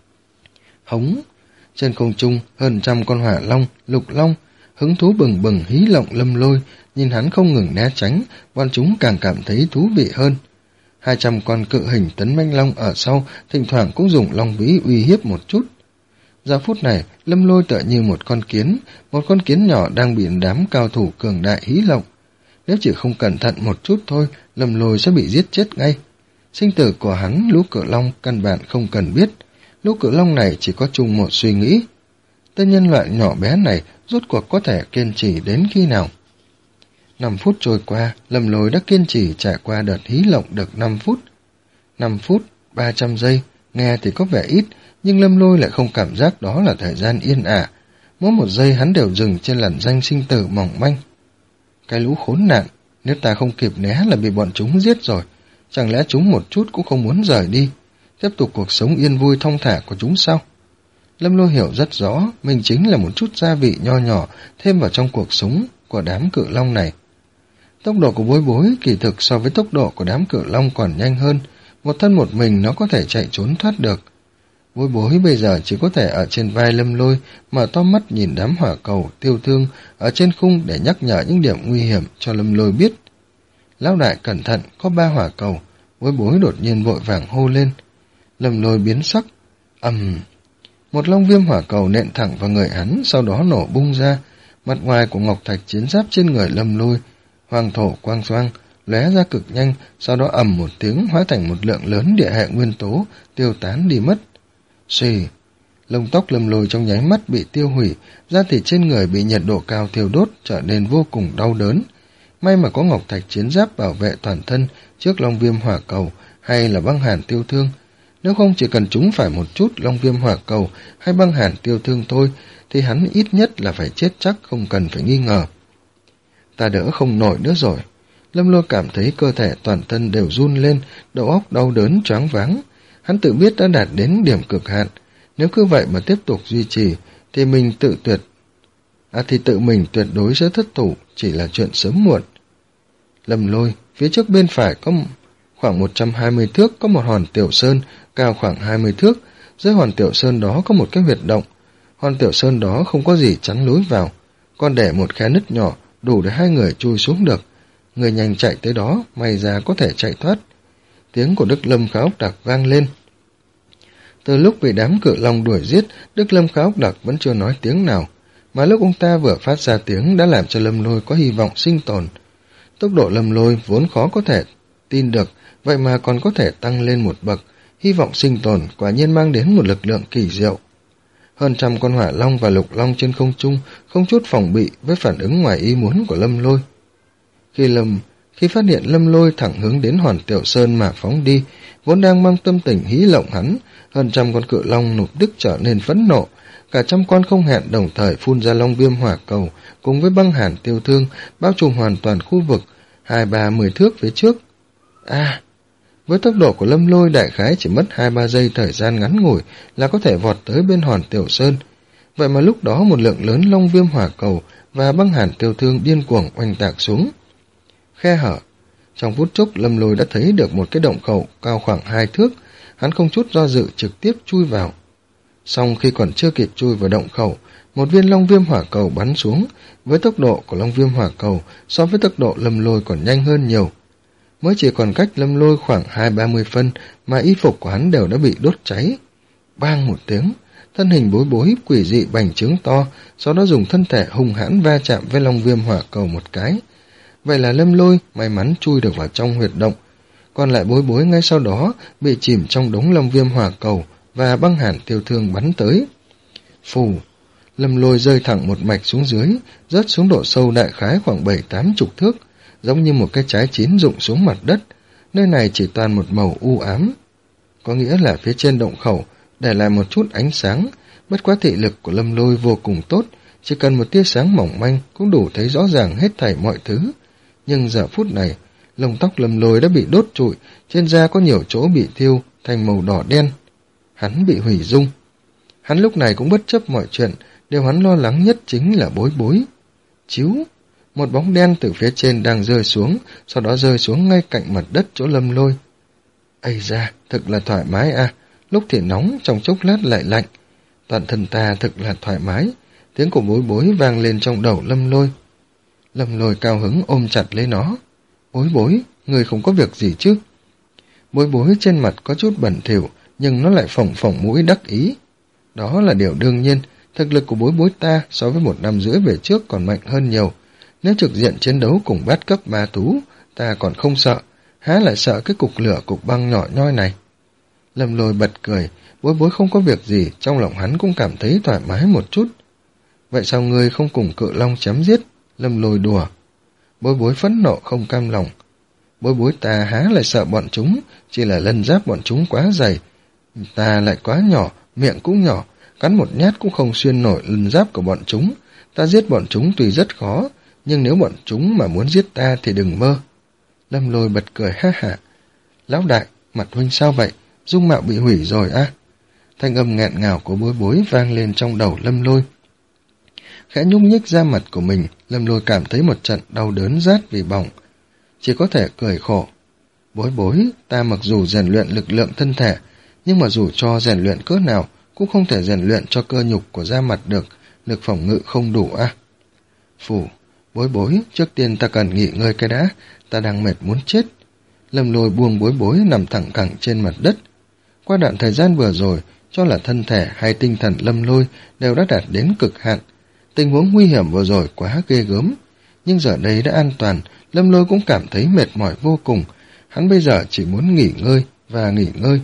Hống! Trên không trung, hơn trăm con hỏa long, lục long, hứng thú bừng bừng hí lộng Lâm Lôi, nhìn hắn không ngừng né tránh, bọn chúng càng cảm thấy thú vị hơn. Hai trăm con cự hình tấn manh long ở sau, thỉnh thoảng cũng dùng long vĩ uy hiếp một chút. Giờ phút này, Lâm Lôi tựa như một con kiến, một con kiến nhỏ đang bị đám cao thủ cường đại hí lộng. Nếu chỉ không cẩn thận một chút thôi, Lâm Lôi sẽ bị giết chết ngay. Sinh tử của hắn, lũ cự long căn bản không cần biết. Lũ cự long này chỉ có chung một suy nghĩ. Tên nhân loại nhỏ bé này rốt cuộc có thể kiên trì đến khi nào? Năm phút trôi qua, Lâm Lôi đã kiên trì trải qua đợt hí lộng được năm phút. Năm phút, ba trăm giây, nghe thì có vẻ ít, nhưng Lâm Lôi lại không cảm giác đó là thời gian yên ả. Mỗi một giây hắn đều dừng trên làn danh sinh tử mỏng manh. Cái lũ khốn nạn, nếu ta không kịp né là bị bọn chúng giết rồi. Chẳng lẽ chúng một chút cũng không muốn rời đi, tiếp tục cuộc sống yên vui thong thả của chúng sao? Lâm Lôi hiểu rất rõ, mình chính là một chút gia vị nho nhỏ thêm vào trong cuộc sống của đám cự long này. Tốc độ của Bối Bối kỳ thực so với tốc độ của đám cự long còn nhanh hơn, một thân một mình nó có thể chạy trốn thoát được. Bối Bối bây giờ chỉ có thể ở trên vai Lâm Lôi, mở to mắt nhìn đám hỏa cầu, tiêu thương ở trên khung để nhắc nhở những điểm nguy hiểm cho Lâm Lôi biết. Lão đại cẩn thận, có ba hỏa cầu. Bối Bối đột nhiên vội vàng hô lên. Lâm Lôi biến sắc. Ầm! Uhm. Một long viêm hỏa cầu nện thẳng vào người hắn, sau đó nổ bung ra. Mặt ngoài của ngọc thạch chiến giáp trên người Lâm Lôi, hoàng thổ quang xoang, lóe ra cực nhanh, sau đó ầm một tiếng hóa thành một lượng lớn địa hệ nguyên tố, tiêu tán đi mất. Xì! Lông tóc Lâm Lôi trong nháy mắt bị tiêu hủy, da thịt trên người bị nhiệt độ cao thiêu đốt, trở nên vô cùng đau đớn. May mà có ngọc thạch chiến giáp bảo vệ toàn thân trước long viêm hỏa cầu hay là băng hàn tiêu thương. Nếu không chỉ cần chúng phải một chút long viêm hỏa cầu hay băng hàn tiêu thương thôi, thì hắn ít nhất là phải chết chắc, không cần phải nghi ngờ. Ta đỡ không nổi nữa rồi. Lâm Lôi cảm thấy cơ thể toàn thân đều run lên, đầu óc đau đớn choáng váng. Hắn tự biết đã đạt đến điểm cực hạn. Nếu cứ vậy mà tiếp tục duy trì, thì mình tự tuyệt. À thì tự mình tuyệt đối sẽ thất thủ, chỉ là chuyện sớm muộn. Lâm Lôi, phía trước bên phải có khoảng một trăm hai mươi thước có một hòn tiểu sơn, cao khoảng hai mươi thước. Dưới hòn tiểu sơn đó có một cái huyệt động. Hòn tiểu sơn đó không có gì chắn lối vào, còn để một khe nứt nhỏ đủ để hai người chui xuống được. người nhanh chạy tới đó, may ra có thể chạy thoát. Tiếng của Đức Lâm Khá Ốc Đặc vang lên. Từ lúc bị đám cự long đuổi giết, Đức Lâm Khá Ốc Đặc vẫn chưa nói tiếng nào, mà lúc ông ta vừa phát ra tiếng đã làm cho Lâm Lôi có hy vọng sinh tồn. Tốc độ Lâm Lôi vốn khó có thể tin được, vậy mà còn có thể tăng lên một bậc, hy vọng sinh tồn quả nhiên mang đến một lực lượng kỳ diệu. Hơn trăm con hỏa long và lục long trên không trung không chút phòng bị với phản ứng ngoài ý muốn của Lâm Lôi. Khi Lâm khi phát hiện Lâm Lôi thẳng hướng đến Hoàn Tiểu Sơn mà phóng đi, vốn đang mang tâm tình hí lộng hắn, hơn trăm con cự long nục tức trở nên phẫn nộ, cả trăm con không hẹn đồng thời phun ra long viêm hỏa cầu cùng với băng hàn tiêu thương bao trùm hoàn toàn khu vực hai ba mười thước phía trước. A, với tốc độ của Lâm Lôi đại khái chỉ mất hai ba giây thời gian ngắn ngủi là có thể vọt tới bên Hoàn Tiểu Sơn. Vậy mà lúc đó một lượng lớn long viêm hỏa cầu và băng hàn tiêu thương điên cuồng oanh tạc xuống. Khe hở. Trong phút chốc Lâm Lôi đã thấy được một cái động khẩu cao khoảng hai thước, hắn không chút do dự trực tiếp chui vào. Song khi còn chưa kịp chui vào động khẩu, một viên long viêm hỏa cầu bắn xuống, với tốc độ của long viêm hỏa cầu so với tốc độ Lâm Lôi còn nhanh hơn nhiều. Mới chỉ còn cách Lâm Lôi khoảng hai ba mươi phân mà y phục của hắn đều đã bị đốt cháy. Bang một tiếng, thân hình Bối Bối quỷ dị bành trướng to, sau đó dùng thân thể hung hãn va chạm với long viêm hỏa cầu một cái. Vậy là Lâm Lôi may mắn chui được vào trong huyệt động, còn lại Bối Bối ngay sau đó bị chìm trong đống long viêm hỏa cầu và băng hàn tiêu thương bắn tới. Phù, Lâm Lôi rơi thẳng một mạch xuống dưới, rớt xuống độ sâu đại khái khoảng bảy tám chục thước, giống như một cái trái chín rụng xuống mặt đất. Nơi này chỉ toàn một màu u ám, có nghĩa là phía trên động khẩu để lại một chút ánh sáng. Bất quá thị lực của Lâm Lôi vô cùng tốt, chỉ cần một tia sáng mỏng manh cũng đủ thấy rõ ràng hết thảy mọi thứ. Nhưng giờ phút này, lông tóc Lâm Lôi đã bị đốt trụi, trên da có nhiều chỗ bị thiêu thành màu đỏ đen. Hắn bị hủy dung. Hắn lúc này cũng bất chấp mọi chuyện, điều hắn lo lắng nhất chính là Bối Bối. Chíu, một bóng đen từ phía trên đang rơi xuống, sau đó rơi xuống ngay cạnh mặt đất chỗ Lâm Lôi. Ây da, thực là thoải mái à, lúc thì nóng, trong chốc lát lại lạnh. Toàn thân ta thực là thoải mái. Tiếng của Bối Bối vang lên trong đầu Lâm Lôi. Lâm Lôi cao hứng ôm chặt lấy nó. Bối Bối, người không có việc gì chứ? Bối Bối trên mặt có chút bẩn thỉu, nhưng nó lại phỏng phỏng mũi đắc ý. Đó là điều đương nhiên, thực lực của Bối Bối ta so với một năm rưỡi về trước còn mạnh hơn nhiều. Nếu trực diện chiến đấu cùng bát cấp ma thú, ta còn không sợ, há lại sợ cái cục lửa cục băng nhỏ nhoi này. Lâm Lôi bật cười, Bối Bối không có việc gì, trong lòng hắn cũng cảm thấy thoải mái một chút. Vậy sao ngươi không cùng cự long chém giết? Lâm Lôi đùa. Bối Bối phẫn nộ không cam lòng. Bối Bối ta há lại sợ bọn chúng, chỉ là lân giáp bọn chúng quá dày. Ta lại quá nhỏ, miệng cũng nhỏ, cắn một nhát cũng không xuyên nổi lân giáp của bọn chúng. Ta giết bọn chúng tuy rất khó, nhưng nếu bọn chúng mà muốn giết ta thì đừng mơ. Lâm Lôi bật cười ha hả. Lão đại, mặt huynh sao vậy? Dung mạo bị hủy rồi á? À? Thanh âm nghẹn ngào của Bối Bối vang lên trong đầu Lâm Lôi. Khẽ nhúc nhích da mặt của mình, Lâm Lôi cảm thấy một trận đau đớn rát vì bỏng. Chỉ có thể cười khổ. Bối Bối, ta mặc dù rèn luyện lực lượng thân thể, nhưng mà dù cho rèn luyện cỡ nào, cũng không thể rèn luyện cho cơ nhục của da mặt được, lực phòng ngự không đủ à. Phù, Bối Bối, trước tiên ta cần nghỉ ngơi cái đã, ta đang mệt muốn chết. Lâm Lôi buông Bối Bối nằm thẳng cẳng trên mặt đất. Qua đoạn thời gian vừa rồi, cho là thân thể hay tinh thần Lâm Lôi đều đã đạt đến cực hạn. Tình huống nguy hiểm vừa rồi quá ghê gớm, nhưng giờ đây đã an toàn, Lâm Lôi cũng cảm thấy mệt mỏi vô cùng. Hắn bây giờ chỉ muốn nghỉ ngơi và nghỉ ngơi.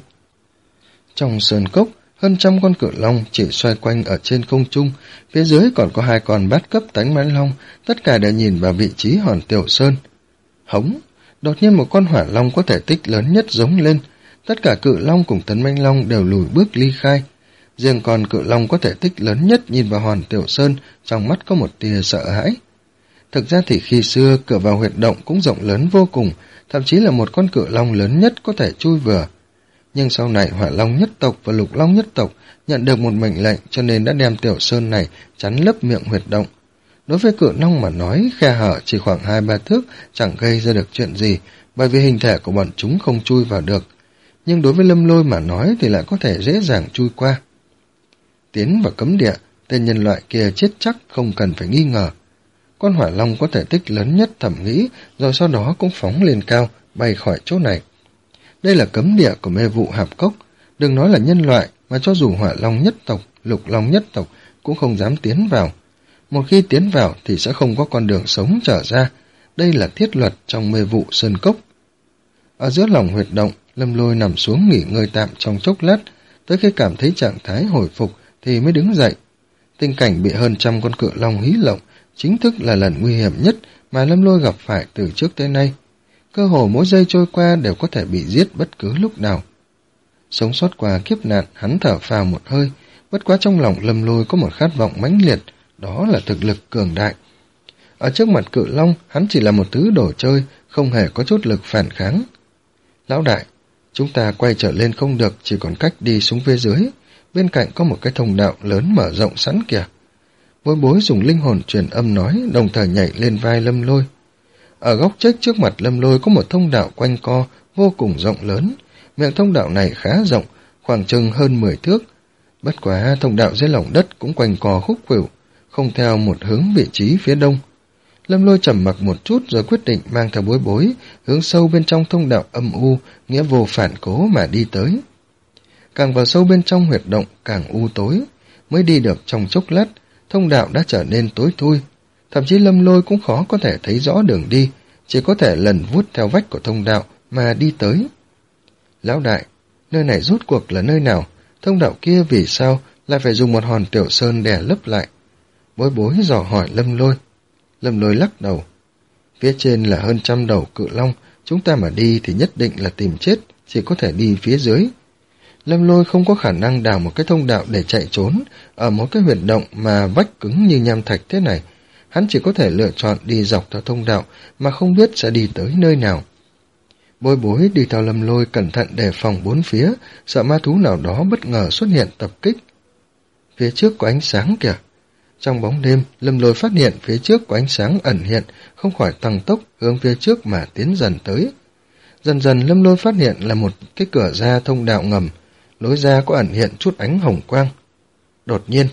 Trong sơn cốc, hơn trăm con cự long chỉ xoay quanh ở trên không trung, phía dưới còn có hai con bát cấp tánh mãn long, tất cả đều nhìn vào vị trí Hòn Tiểu Sơn. Hống, đột nhiên một con hỏa long có thể tích lớn nhất giống lên, tất cả cự long cùng tấn mãnh long đều lùi bước ly khai. Riêng con cự long có thể tích lớn nhất nhìn vào Hòn Tiểu Sơn, trong mắt có một tia sợ hãi. Thực ra thì khi xưa cửa vào huyệt động cũng rộng lớn vô cùng, thậm chí là một con cự long lớn nhất có thể chui vừa. Nhưng sau này Hỏa Long nhất tộc và Lục Long nhất tộc nhận được một mệnh lệnh, cho nên đã đem Tiểu Sơn này chắn lấp miệng huyệt động. Đối với cự long mà nói, khe hở chỉ khoảng hai ba thước chẳng gây ra được chuyện gì, bởi vì hình thể của bọn chúng không chui vào được. Nhưng đối với Lâm Lôi mà nói thì lại có thể dễ dàng chui qua. Tiến vào cấm địa, tên nhân loại kia chết chắc không cần phải nghi ngờ. con hỏa long có thể tích lớn nhất thẩm nghĩ, rồi sau đó cũng phóng lên cao, bay khỏi chỗ này. Đây là cấm địa của mê vụ hạp cốc, đừng nói là nhân loại, mà cho dù hỏa long nhất tộc, lục long nhất tộc cũng không dám tiến vào. Một khi tiến vào thì sẽ không có con đường sống trở ra, đây là thiết luật trong mê vụ sơn cốc. Ở giữa lòng huyệt động, Lâm Lôi nằm xuống nghỉ ngơi tạm trong chốc lát, tới khi cảm thấy trạng thái hồi phục thì mới đứng dậy. Tình cảnh bị hơn trăm con cự long hí lộng chính thức là lần nguy hiểm nhất mà Lâm Lôi gặp phải từ trước tới nay. Cơ hồ mỗi giây trôi qua đều có thể bị giết bất cứ lúc nào. Sống sót qua kiếp nạn, hắn thở phào một hơi, bất quá trong lòng Lâm Lôi có một khát vọng mãnh liệt, đó là thực lực cường đại. Ở trước mặt cự long, hắn chỉ là một thứ đồ chơi, không hề có chút lực phản kháng. Lão đại, chúng ta quay trở lên không được, chỉ còn cách đi xuống phía dưới. Bên cạnh có một cái thông đạo lớn mở rộng sẵn kìa. Bối bối dùng linh hồn truyền âm nói, đồng thời nhảy lên vai Lâm Lôi. Ở góc chết trước mặt Lâm Lôi có một thông đạo quanh co, vô cùng rộng lớn. Miệng thông đạo này khá rộng, khoảng chừng hơn mười thước. Bất quá thông đạo dưới lòng đất cũng quanh co khúc khuỷu, không theo một hướng vị trí phía đông. Lâm Lôi trầm mặc một chút rồi quyết định mang theo bối bối, hướng sâu bên trong thông đạo âm u, nghĩa vô phản cố mà đi tới. Càng vào sâu bên trong huyệt động càng u tối, mới đi được trong chốc lát, thông đạo đã trở nên tối thui. Thậm chí Lâm Lôi cũng khó có thể thấy rõ đường đi, chỉ có thể lần vuốt theo vách của thông đạo mà đi tới. Lão đại, nơi này rốt cuộc là nơi nào? Thông đạo kia vì sao lại phải dùng một hòn tiểu sơn đè lấp lại? Bối bối dò hỏi Lâm Lôi. Lâm Lôi lắc đầu. Phía trên là hơn trăm đầu cự long, chúng ta mà đi thì nhất định là tìm chết, chỉ có thể đi phía dưới. Lâm Lôi không có khả năng đào một cái thông đạo để chạy trốn, ở một cái huyệt động mà vách cứng như nham thạch thế này. Hắn chỉ có thể lựa chọn đi dọc theo thông đạo mà không biết sẽ đi tới nơi nào. Bối bối đi theo Lâm Lôi cẩn thận đề phòng bốn phía, sợ ma thú nào đó bất ngờ xuất hiện tập kích. Phía trước có ánh sáng kìa. Trong bóng đêm, Lâm Lôi phát hiện phía trước có ánh sáng ẩn hiện, không khỏi tăng tốc hướng phía trước mà tiến dần tới. Dần dần Lâm Lôi phát hiện là một cái cửa ra thông đạo ngầm, lối ra có ẩn hiện chút ánh hồng quang. Đột nhiên,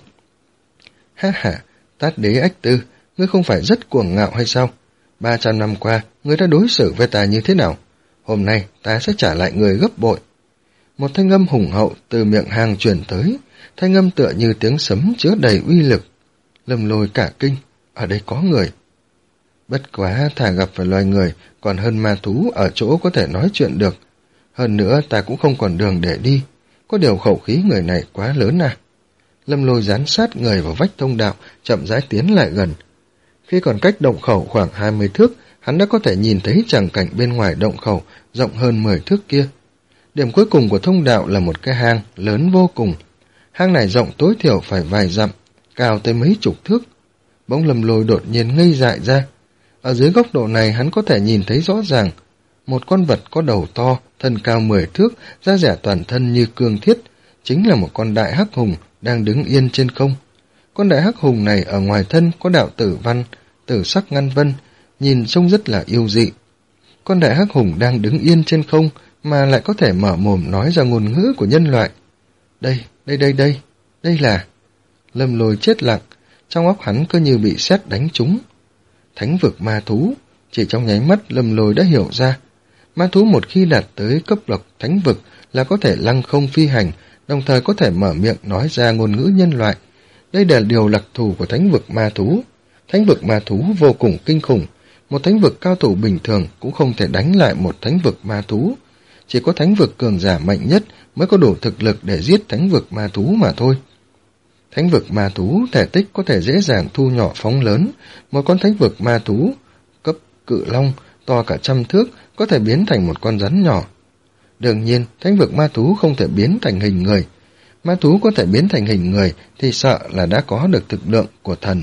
ha ha, Tát Đế Ách Tư, ngươi không phải rất cuồng ngạo hay sao? Ba trăm năm qua, ngươi đã đối xử với ta như thế nào? Hôm nay ta sẽ trả lại người gấp bội. Một thanh âm hùng hậu từ miệng hang truyền tới, thanh âm tựa như tiếng sấm chứa đầy uy lực. Lâm Lôi cả kinh, ở đây có người. Bất quá thà gặp phải loài người, còn hơn ma thú ở chỗ có thể nói chuyện được. Hơn nữa ta cũng không còn đường để đi, có điều khẩu khí người này quá lớn à. Lâm Lôi dán sát người vào vách thông đạo, chậm rãi tiến lại gần. Khi còn cách động khẩu khoảng hai mươi thước, hắn đã có thể nhìn thấy tràng cảnh bên ngoài động khẩu rộng hơn mười thước kia. Điểm cuối cùng của thông đạo là một cái hang lớn vô cùng. Hang này rộng tối thiểu phải vài dặm, cao tới mấy chục thước. Bỗng Lâm Lôi đột nhiên ngây dại ra. Ở dưới góc độ này hắn có thể nhìn thấy rõ ràng. Một con vật có đầu to, thân cao mười thước, da dẻ toàn thân như cương thiết, chính là một con đại hắc hùng đang đứng yên trên không. Con đại hắc hùng này ở ngoài thân có đạo tử văn, tử sắc ngăn vân, nhìn trông rất là yêu dị. Con đại hắc hùng đang đứng yên trên không mà lại có thể mở mồm nói ra ngôn ngữ của nhân loại. Đây, đây, đây, đây, đây là... Lâm Lôi chết lặng, trong óc hắn cứ như bị sét đánh trúng. Thánh vực ma thú, chỉ trong nháy mắt Lâm Lôi đã hiểu ra. Ma thú một khi đạt tới cấp bậc thánh vực là có thể lăng không phi hành, đồng thời có thể mở miệng nói ra ngôn ngữ nhân loại. Đây là điều đặc thù của thánh vực ma thú. Thánh vực ma thú vô cùng kinh khủng, một thánh vực cao thủ bình thường cũng không thể đánh lại một thánh vực ma thú. Chỉ có thánh vực cường giả mạnh nhất mới có đủ thực lực để giết thánh vực ma thú mà thôi. Thánh vực ma thú thể tích có thể dễ dàng thu nhỏ phóng lớn, một con thánh vực ma thú cấp cự long to cả trăm thước có thể biến thành một con rắn nhỏ. Đương nhiên, thánh vực ma thú không thể biến thành hình người. Ma thú có thể biến thành hình người thì sợ là đã có được thực lượng của thần.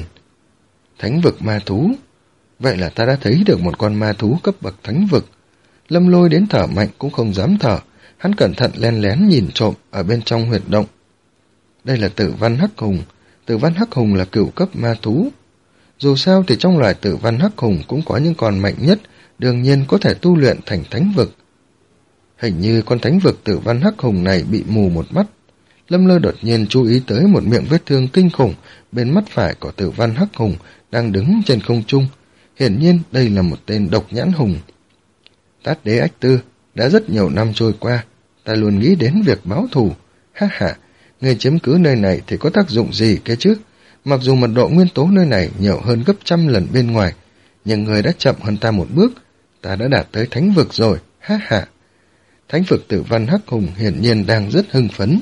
Thánh vực ma thú. Vậy là ta đã thấy được một con ma thú cấp bậc thánh vực. Lâm Lôi đến thở mạnh cũng không dám thở, hắn cẩn thận len lén nhìn trộm ở bên trong huyệt động. Đây là tử văn hắc hùng, tử văn hắc hùng là cửu cấp ma thú. Dù sao thì trong loài tử văn hắc hùng cũng có những con mạnh nhất, đương nhiên có thể tu luyện thành thánh vực. Hình như con thánh vực tử văn hắc hùng này bị mù một mắt. Lâm Lôi đột nhiên chú ý tới một miệng vết thương kinh khủng bên mắt phải của Tử Văn Hắc Hùng đang đứng trên không trung. Hiển nhiên đây là một tên độc nhãn hùng. Tát Đế Ách Tư, đã rất nhiều năm trôi qua, ta luôn nghĩ đến việc báo thù. Ha ha, người chiếm cứ nơi này thì có tác dụng gì kia chứ? Mặc dù mật độ nguyên tố nơi này nhiều hơn gấp trăm lần bên ngoài, nhưng người đã chậm hơn ta một bước. Ta đã đạt tới thánh vực rồi. Ha ha. Thánh vực Tử Văn Hắc Hùng hiển nhiên đang rất hưng phấn.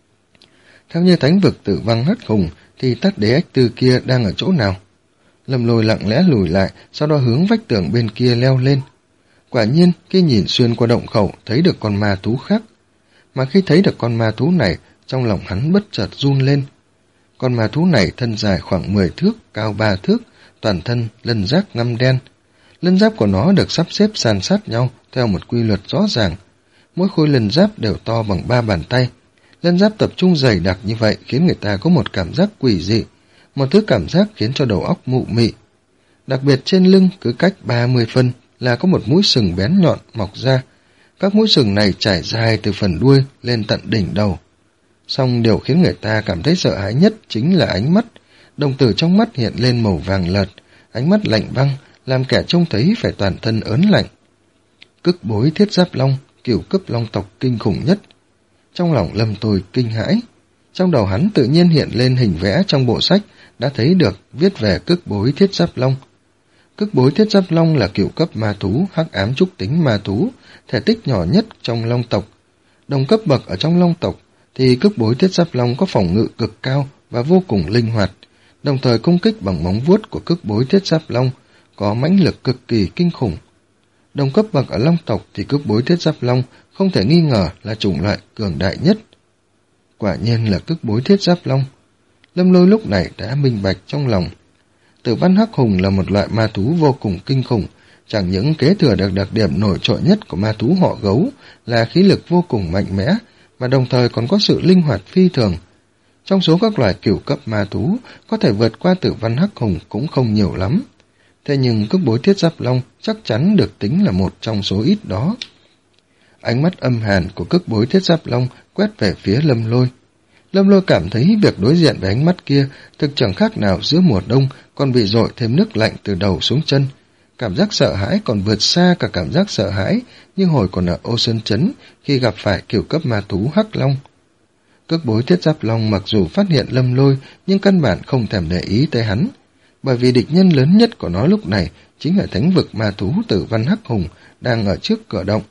Theo như thánh vực Tử Văn Hắc Hùng thì Tát Đế Ách Tư kia đang ở chỗ nào? Lâm Lôi lặng lẽ lùi lại, sau đó hướng vách tường bên kia leo lên. Quả nhiên, khi nhìn xuyên qua động khẩu thấy được con ma thú khác. Mà khi thấy được con ma thú này, trong lòng hắn bất chợt run lên. Con ma thú này thân dài khoảng mười thước, cao ba thước, toàn thân lân giáp ngăm đen. Lân giáp của nó được sắp xếp san sát nhau theo một quy luật rõ ràng. Mỗi khối lân giáp đều to bằng ba bàn tay. Lân giáp tập trung dày đặc như vậy khiến người ta có một cảm giác quỷ dị, một thứ cảm giác khiến cho đầu óc mụ mị. Đặc biệt trên lưng cứ cách ba mươi phân là có một mũi sừng bén nhọn mọc ra. Các mũi sừng này trải dài từ phần đuôi lên tận đỉnh đầu. Song điều khiến người ta cảm thấy sợ hãi nhất chính là ánh mắt. Đồng tử trong mắt hiện lên màu vàng lợt, ánh mắt lạnh băng, làm kẻ trông thấy phải toàn thân ớn lạnh. Cức bối thiết giáp long, cửu cấp long tộc kinh khủng nhất. Trong lòng Lâm Tôi kinh hãi. Trong đầu hắn tự nhiên hiện lên hình vẽ trong bộ sách đã thấy được viết về cức bối thiết giáp long. Cức bối thiết giáp long là cửu cấp ma thú, hắc ám trúc tính ma thú, thể tích nhỏ nhất trong long tộc. Đồng cấp bậc ở trong long tộc thì cức bối thiết giáp long có phòng ngự cực cao và vô cùng linh hoạt, đồng thời công kích bằng móng vuốt của cức bối thiết giáp long có mãnh lực cực kỳ kinh khủng. Đồng cấp bậc ở long tộc thì cức bối thiết giáp long không thể nghi ngờ là chủng loại cường đại nhất. Quả nhiên là cức bối thiết giáp long. Lâm Lôi lúc này đã minh bạch trong lòng. Tử Văn Hắc Hùng là một loại ma thú vô cùng kinh khủng, chẳng những kế thừa được đặc điểm nổi trội nhất của ma thú họ gấu là khí lực vô cùng mạnh mẽ, mà đồng thời còn có sự linh hoạt phi thường. Trong số các loài cửu cấp ma thú, có thể vượt qua Tử Văn Hắc Hùng cũng không nhiều lắm. Thế nhưng cức bối thiết giáp long chắc chắn được tính là một trong số ít đó. Ánh mắt âm hàn của cức bối thiết giáp long quét về phía Lâm Lôi. Lâm Lôi cảm thấy việc đối diện với ánh mắt kia thực chẳng khác nào giữa mùa đông còn bị dội thêm nước lạnh từ đầu xuống chân. Cảm giác sợ hãi còn vượt xa cả cảm giác sợ hãi như hồi còn ở Ô Sơn Trấn khi gặp phải cửu cấp ma thú Hắc Long. Cước bối thiết giáp long mặc dù phát hiện Lâm Lôi nhưng căn bản không thèm để ý tới hắn, bởi vì địch nhân lớn nhất của nó lúc này chính là thánh vực ma thú Tử Văn Hắc Hùng đang ở trước cửa động.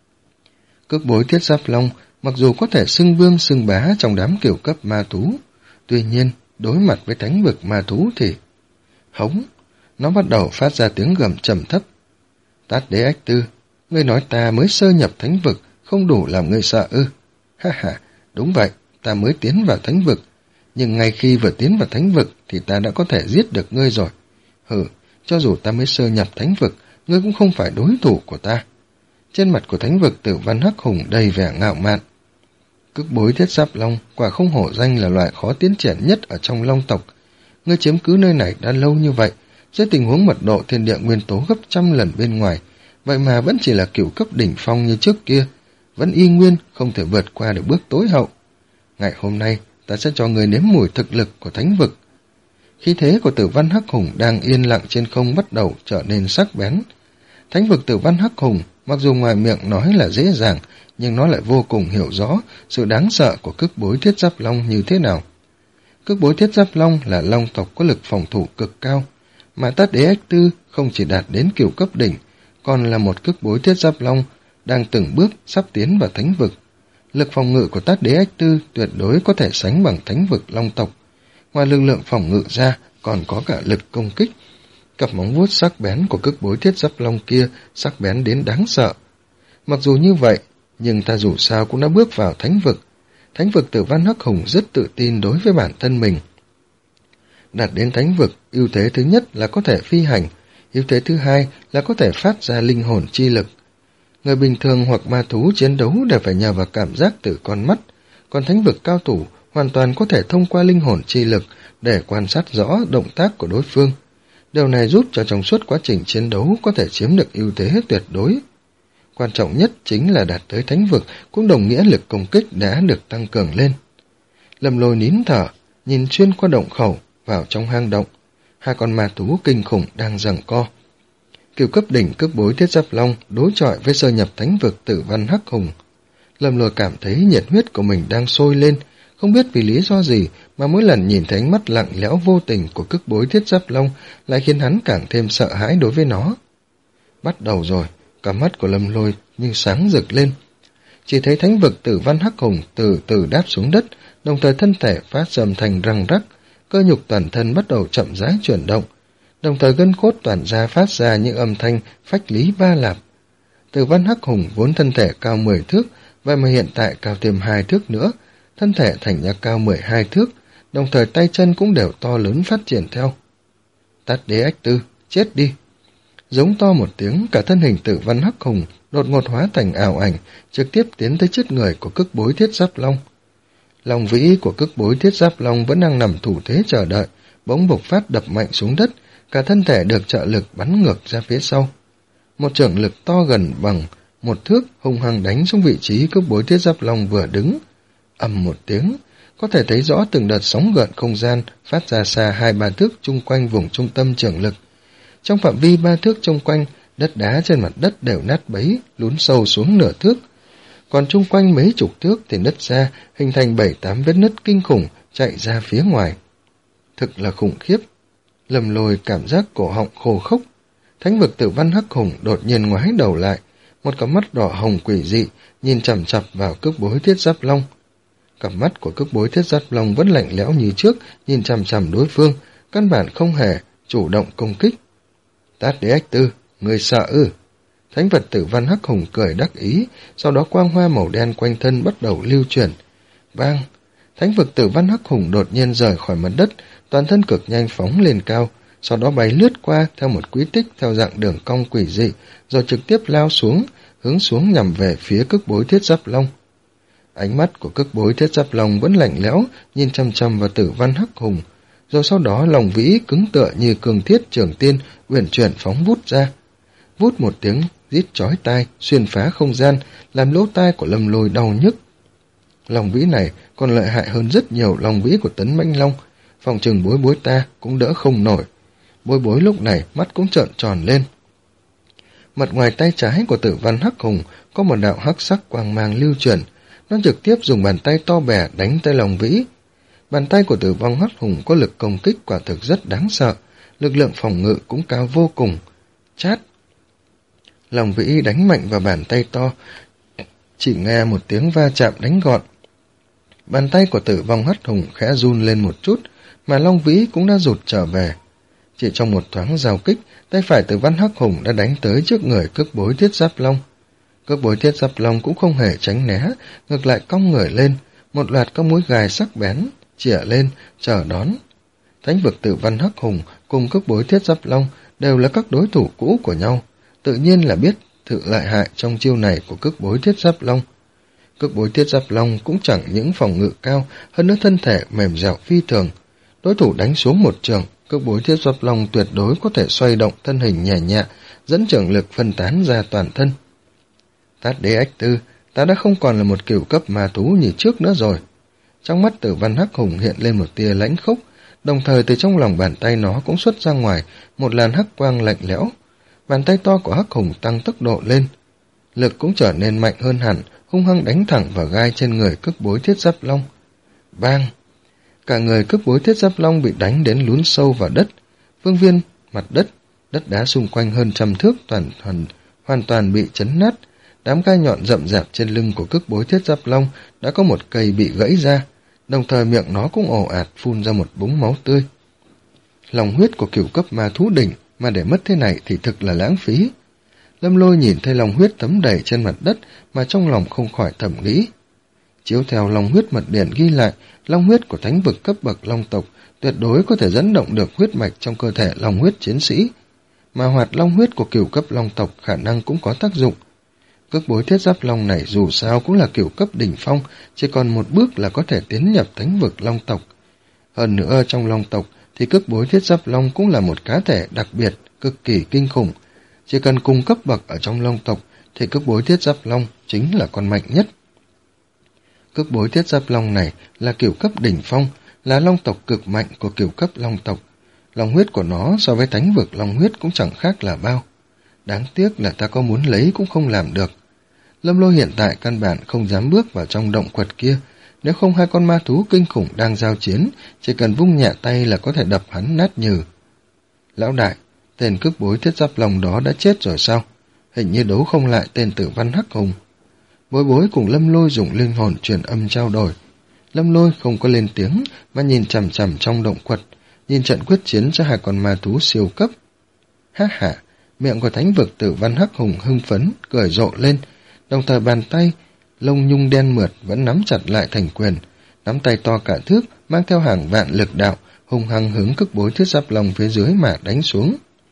Cước bối thiết giáp long mặc dù có thể xưng vương xưng bá trong đám cửu cấp ma thú, tuy nhiên đối mặt với thánh vực ma thú thì hống, nó bắt đầu phát ra tiếng gầm trầm thấp. Tát Đế Ách Tư, ngươi nói ta mới sơ nhập thánh vực không đủ làm ngươi sợ ư? Ha ha, đúng vậy, ta mới tiến vào thánh vực, nhưng ngay khi vừa tiến vào thánh vực thì ta đã có thể giết được ngươi rồi. Hừ, cho dù ta mới sơ nhập thánh vực, ngươi cũng không phải đối thủ của ta. Trên mặt của thánh vực Tử Văn Hắc Hùng đầy vẻ ngạo mạn. Cức bối thiết giáp long quả không hổ danh là loại khó tiến triển nhất ở trong long tộc. Ngươi chiếm cứ nơi này đã lâu như vậy, dưới tình huống mật độ thiên địa nguyên tố gấp trăm lần bên ngoài, vậy mà vẫn chỉ là cửu cấp đỉnh phong như trước kia, vẫn y nguyên không thể vượt qua được bước tối hậu. Ngày hôm nay ta sẽ cho người nếm mùi thực lực của thánh vực. Khí thế của Tử Văn Hắc Hùng đang yên lặng trên không bắt đầu trở nên sắc bén. Thánh vực Tử Văn Hắc Hùng mặc dù ngoài miệng nói là dễ dàng, nhưng nó lại vô cùng hiểu rõ sự đáng sợ của cước bối thiết giáp long như thế nào. Cước bối thiết giáp long là long tộc có lực phòng thủ cực cao, mà Tát Đế Ách Tư không chỉ đạt đến cửu cấp đỉnh, còn là một cước bối thiết giáp long đang từng bước sắp tiến vào thánh vực. Lực phòng ngự của Tát Đế Ách Tư tuyệt đối có thể sánh bằng thánh vực long tộc. Ngoài lực lượng phòng ngự ra, còn có cả lực công kích. Cặp móng vuốt sắc bén của cước bối thiết giáp long kia sắc bén đến đáng sợ. Mặc dù như vậy, nhưng ta dù sao cũng đã bước vào thánh vực. Thánh vực Tử Văn Hắc Hùng rất tự tin đối với bản thân mình. Đạt đến thánh vực, ưu thế thứ nhất là có thể phi hành, ưu thế thứ hai là có thể phát ra linh hồn chi lực. Người bình thường hoặc ma thú chiến đấu đều phải nhờ vào cảm giác từ con mắt, còn thánh vực cao thủ hoàn toàn có thể thông qua linh hồn chi lực để quan sát rõ động tác của đối phương. Điều này giúp cho trong suốt quá trình chiến đấu có thể chiếm được ưu thế tuyệt đối. Quan trọng nhất chính là đạt tới thánh vực cũng đồng nghĩa lực công kích đã được tăng cường lên. Lâm Lôi nín thở, nhìn xuyên qua động khẩu, vào trong hang động. Hai con ma thú kinh khủng đang giằng co. Cửu cấp đỉnh cướp bối Thiết Giáp Long đối chọi với sơ nhập thánh vực Tử Văn Hắc Hùng. Lâm Lôi cảm thấy nhiệt huyết của mình đang sôi lên, không biết vì lý do gì mà mỗi lần nhìn thấy ánh mắt lặng lẽo vô tình của cước bối Thiết Giáp Long lại khiến hắn càng thêm sợ hãi đối với nó. Bắt đầu rồi, cả mắt của Lâm Lôi như sáng rực lên. Chỉ thấy thánh vực Tử Văn Hắc Hùng từ từ đáp xuống đất, đồng thời thân thể phát rầm thành răng rắc, cơ nhục toàn thân bắt đầu chậm rãi chuyển động, đồng thời gân cốt toàn ra phát ra những âm thanh phách lý ba lạp. Tử Văn Hắc Hùng vốn thân thể cao mười thước, vậy mà hiện tại cao thêm hai thước nữa, thân thể thành ra cao mười hai thước, đồng thời tay chân cũng đều to lớn phát triển theo. Tát Đế Ách Tư, chết đi! Giống to một tiếng, cả thân hình Tử Văn Hắc Hùng đột ngột hóa thành ảo ảnh, trực tiếp tiến tới trước người của cước bối Thiết Giáp Long. Lòng vĩ của cước bối Thiết Giáp Long vẫn đang nằm thủ thế chờ đợi, bỗng bộc phát đập mạnh xuống đất, cả thân thể được trợ lực bắn ngược ra phía sau. Một chưởng lực to gần bằng một thước hung hăng đánh xuống vị trí cước bối Thiết Giáp Long vừa đứng. Ầm một tiếng, có thể thấy rõ từng đợt sóng gợn không gian phát ra xa hai ba thước chung quanh vùng trung tâm chưởng lực. Trong phạm vi ba thước chung quanh, đất đá trên mặt đất đều nát bấy, lún sâu xuống nửa thước. Còn chung quanh mấy chục thước thì nứt ra, hình thành bảy tám vết nứt kinh khủng chạy ra phía ngoài. Thực là khủng khiếp. Lâm Lôi cảm giác cổ họng khô khốc. Thánh vực Tử Văn Hắc Hùng đột nhiên ngoái đầu lại, một cặp mắt đỏ hồng quỷ dị nhìn chằm chằm vào cước bối Thiết Giáp Long. Cặp mắt của cước bối Thiết Giáp Long vẫn lạnh lẽo như trước, nhìn chằm chằm đối phương, căn bản không hề chủ động công kích. Tát Đế Ách Tư, người sợ ư? Thánh vật Tử Văn Hắc Hùng cười đắc ý, sau đó quang hoa màu đen quanh thân bắt đầu lưu chuyển. Bang! Thánh vực Tử Văn Hắc Hùng đột nhiên rời khỏi mặt đất, toàn thân cực nhanh phóng lên cao, sau đó bay lướt qua theo một quy tích theo dạng đường cong quỷ dị, rồi trực tiếp lao xuống, hướng xuống nhằm về phía cước bối Thiết Giáp Long. Ánh mắt của cước bối Thiết Giáp Long vẫn lạnh lẽo, nhìn chăm chăm vào Tử Văn Hắc Hùng, rồi sau đó lòng vĩ cứng tựa như cường thiết trường tiên uyển chuyển phóng vút ra. Vút một tiếng rít chói tai xuyên phá không gian, làm lỗ tai của Lâm Lôi đau nhức. Lòng vĩ này còn lợi hại hơn rất nhiều lòng vĩ của Tấn Mãnh Long, phòng chừng bối bối ta cũng đỡ không nổi. Bối bối lúc này mắt cũng trợn tròn lên. Mặt ngoài tay trái của Tử Văn Hắc Hùng có một đạo hắc sắc quang mang lưu chuyển, nó trực tiếp dùng bàn tay to bè đánh tới lòng vĩ. Bàn tay của Tử Văn Hắc Hùng có lực công kích quả thực rất đáng sợ, lực lượng phòng ngự cũng cao vô cùng. Chát! Lòng vĩ đánh mạnh vào bàn tay to, chỉ nghe một tiếng va chạm đánh gọn. Bàn tay của Tử Vong Hắc Hùng khẽ run lên một chút, mà Long Vĩ cũng đã rụt trở về. Chỉ trong một thoáng giao kích, tay phải Tử Văn Hắc Hùng đã đánh tới trước người cước bối Thiết Giáp Long. Cước bối Thiết Giáp Long cũng không hề tránh né, ngược lại cong người lên, một loạt các mũi gai sắc bén chĩa lên chờ đón. Thánh vực Tử Văn Hắc Hùng cùng cước bối Thiết Giáp Long đều là các đối thủ cũ của nhau, tự nhiên là biết sự lợi hại trong chiêu này của cước bối Thiết Giáp Long. Cước bối Thiết Giáp Long cũng chẳng những phòng ngự cao, hơn nữa thân thể mềm dẻo phi thường. Đối thủ đánh xuống một trường, cước bối Thiết Giáp Long tuyệt đối có thể xoay động thân hình nhẹ nhẹ, dẫn trường lực phân tán ra toàn thân. Tát Đế Ách Tư, ta đã không còn là một cửu cấp ma thú như trước nữa rồi. Trong mắt Tử Văn Hắc Hùng hiện lên một tia lãnh khốc, đồng thời từ trong lòng bàn tay nó cũng xuất ra ngoài một làn hắc quang lạnh lẽo. Bàn tay to của Hắc Hùng tăng tốc độ lên, lực cũng trở nên mạnh hơn hẳn, hung hăng đánh thẳng vào gai trên người cước bối Thiết Giáp Long. Bang! Cả người cước bối Thiết Giáp Long bị đánh đến lún sâu vào đất, phương viên mặt đất, đất đá xung quanh hơn trăm thước toàn hoàn, hoàn toàn bị chấn nát. Đám gai nhọn rậm rạp trên lưng của cước bối Thiết Giáp Long đã có một cây bị gãy ra, đồng thời miệng nó cũng ồ ạt phun ra một búng máu tươi. Lòng huyết của cửu cấp ma thú đỉnh mà để mất thế này thì thực là lãng phí. Lâm Lôi nhìn thấy lòng huyết thấm đầy trên mặt đất mà trong lòng không khỏi thầm nghĩ. Chiếu theo lòng huyết mật điển ghi lại, long huyết của thánh vực cấp bậc long tộc tuyệt đối có thể dẫn động được huyết mạch trong cơ thể long huyết chiến sĩ, mà hoạt long huyết của cửu cấp long tộc khả năng cũng có tác dụng. Cước bối Thiết Giáp Long này dù sao cũng là cửu cấp đỉnh phong, chỉ còn một bước là có thể tiến nhập thánh vực long tộc. Hơn nữa trong long tộc thì cước bối Thiết Giáp Long cũng là một cá thể đặc biệt, cực kỳ kinh khủng. Chỉ cần cùng cấp bậc ở trong long tộc thì cước bối Thiết Giáp Long chính là con mạnh nhất. Cước bối thiết giáp long này là cửu cấp đỉnh phong, là long tộc cực mạnh của cửu cấp long tộc. Long huyết của nó so với thánh vực long huyết cũng chẳng khác là bao. Đáng tiếc là ta có muốn lấy cũng không làm được. Lâm Lôi hiện tại căn bản không dám bước vào trong động quật kia, nếu không hai con ma thú kinh khủng đang giao chiến, chỉ cần vung nhẹ tay là có thể đập hắn nát nhừ. Lão đại, tên cướp bối thiết giáp long đó đã chết rồi sao? Hình như đấu không lại tên Tử Văn Hắc Hùng. Bối bối cùng Lâm Lôi dùng linh hồn truyền âm trao đổi. Lâm Lôi không có lên tiếng mà nhìn chằm chằm trong động quật, nhìn trận quyết chiến giữa hai con ma thú siêu cấp. Ha ha, miệng của thánh vực Tử Văn Hắc Hùng hưng phấn, cười rộ lên, đồng thời bàn tay, lông nhung đen mượt vẫn nắm chặt lại thành quyền, nắm tay to cả thước, mang theo hàng vạn lực đạo, hung hăng hướng cước bối thiết giáp long phía dưới mà đánh xuống.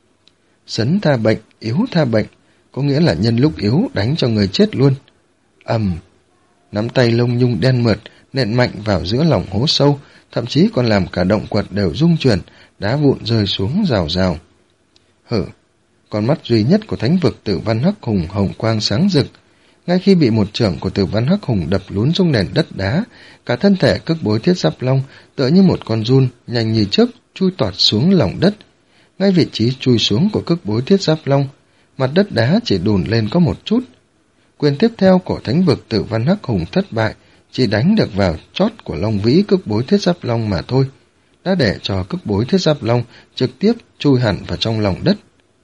Sấn tha bệnh, yếu tha bệnh, có nghĩa là nhân lúc yếu đánh cho người chết luôn. Ầm, nắm tay lông nhung đen mượt nện mạnh vào giữa lòng hố sâu, thậm chí còn làm cả động quật đều rung chuyển, đá vụn rơi xuống rào rào. Hử, con mắt duy nhất của thánh vực Tử Văn Hắc Hùng hồng quang sáng rực. Ngay khi bị một chưởng của Tử Văn Hắc Hùng đập lún xuống nền đất đá, cả thân thể cước bối thiết giáp long tựa như một con giun nhanh như chớp chui tọt xuống lòng đất. Ngay vị trí chui xuống của cước bối thiết giáp long, mặt đất đá chỉ đùn lên có một chút. Quyền tiếp theo của thánh vực Tử Văn Hắc Hùng thất bại, chỉ đánh được vào chót của long vĩ cước bối thiết giáp long mà thôi, đã để cho cước bối thiết giáp long trực tiếp chui hẳn vào trong lòng đất.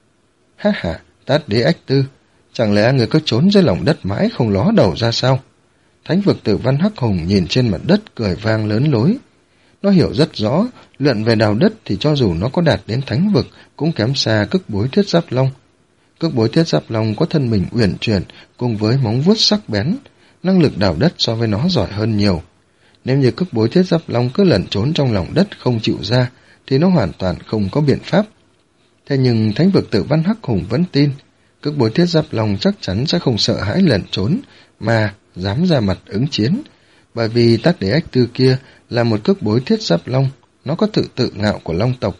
Ha ha, Tát Đế Ách Tư, chẳng lẽ người cứ trốn dưới lòng đất mãi không ló đầu ra sao? Thánh vực Tử Văn Hắc Hùng nhìn trên mặt đất cười vang lớn lối. Nó hiểu rất rõ, luận về đào đất thì cho dù nó có đạt đến thánh vực cũng kém xa cước bối thiết giáp long. Cước bối thiết giáp long có thân mình uyển chuyển cùng với móng vuốt sắc bén, năng lực đào đất so với nó giỏi hơn nhiều. Nếu như cước bối thiết giáp long cứ lẩn trốn trong lòng đất không chịu ra, thì nó hoàn toàn không có biện pháp. Thế nhưng thánh vực Tử Văn Hắc Hùng vẫn tin, cước bối thiết giáp long chắc chắn sẽ không sợ hãi lẩn trốn, mà dám ra mặt ứng chiến, bởi vì Tát Đế Ách Tư kia là một cước bối thiết giáp long, nó có tự tự ngạo của long tộc.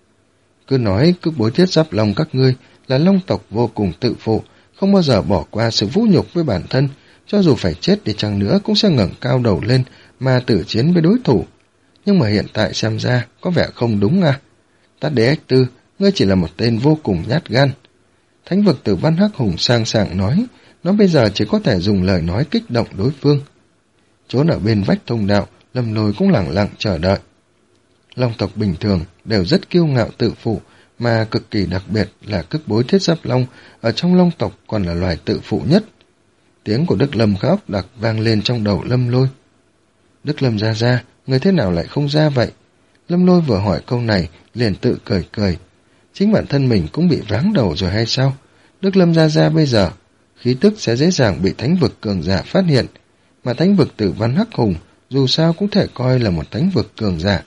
Cứ nói cước bối thiết giáp long các ngươi là long tộc vô cùng tự phụ, không bao giờ bỏ qua sự vũ nhục với bản thân, cho dù phải chết đi chăng nữa cũng sẽ ngẩng cao đầu lên mà tử chiến với đối thủ. Nhưng mà hiện tại xem ra có vẻ không đúng à. Tát Đế Ách Tư, ngươi chỉ là một tên vô cùng nhát gan. Thánh vực Tử Văn Hắc Hùng sang sảng nói, nó bây giờ chỉ có thể dùng lời nói kích động đối phương. Trốn ở bên vách thông đạo, Lâm Lôi cũng lẳng lặng chờ đợi. Long tộc bình thường đều rất kiêu ngạo tự phụ, mà cực kỳ đặc biệt là cước bối thiết giáp long ở trong long tộc còn là loài tự phụ nhất. Tiếng của Đức Lâm khá óc đặc vang lên trong đầu Lâm Lôi. Đức Lâm ra ra, người thế nào lại không ra vậy? Lâm Lôi vừa hỏi câu này liền tự cười cười. Chính bản thân mình cũng bị váng đầu rồi hay sao? Đức Lâm ra ra bây giờ, khí tức sẽ dễ dàng bị thánh vực cường giả phát hiện, mà thánh vực Tử Văn Hắc Hùng dù sao cũng thể coi là một thánh vực cường giả.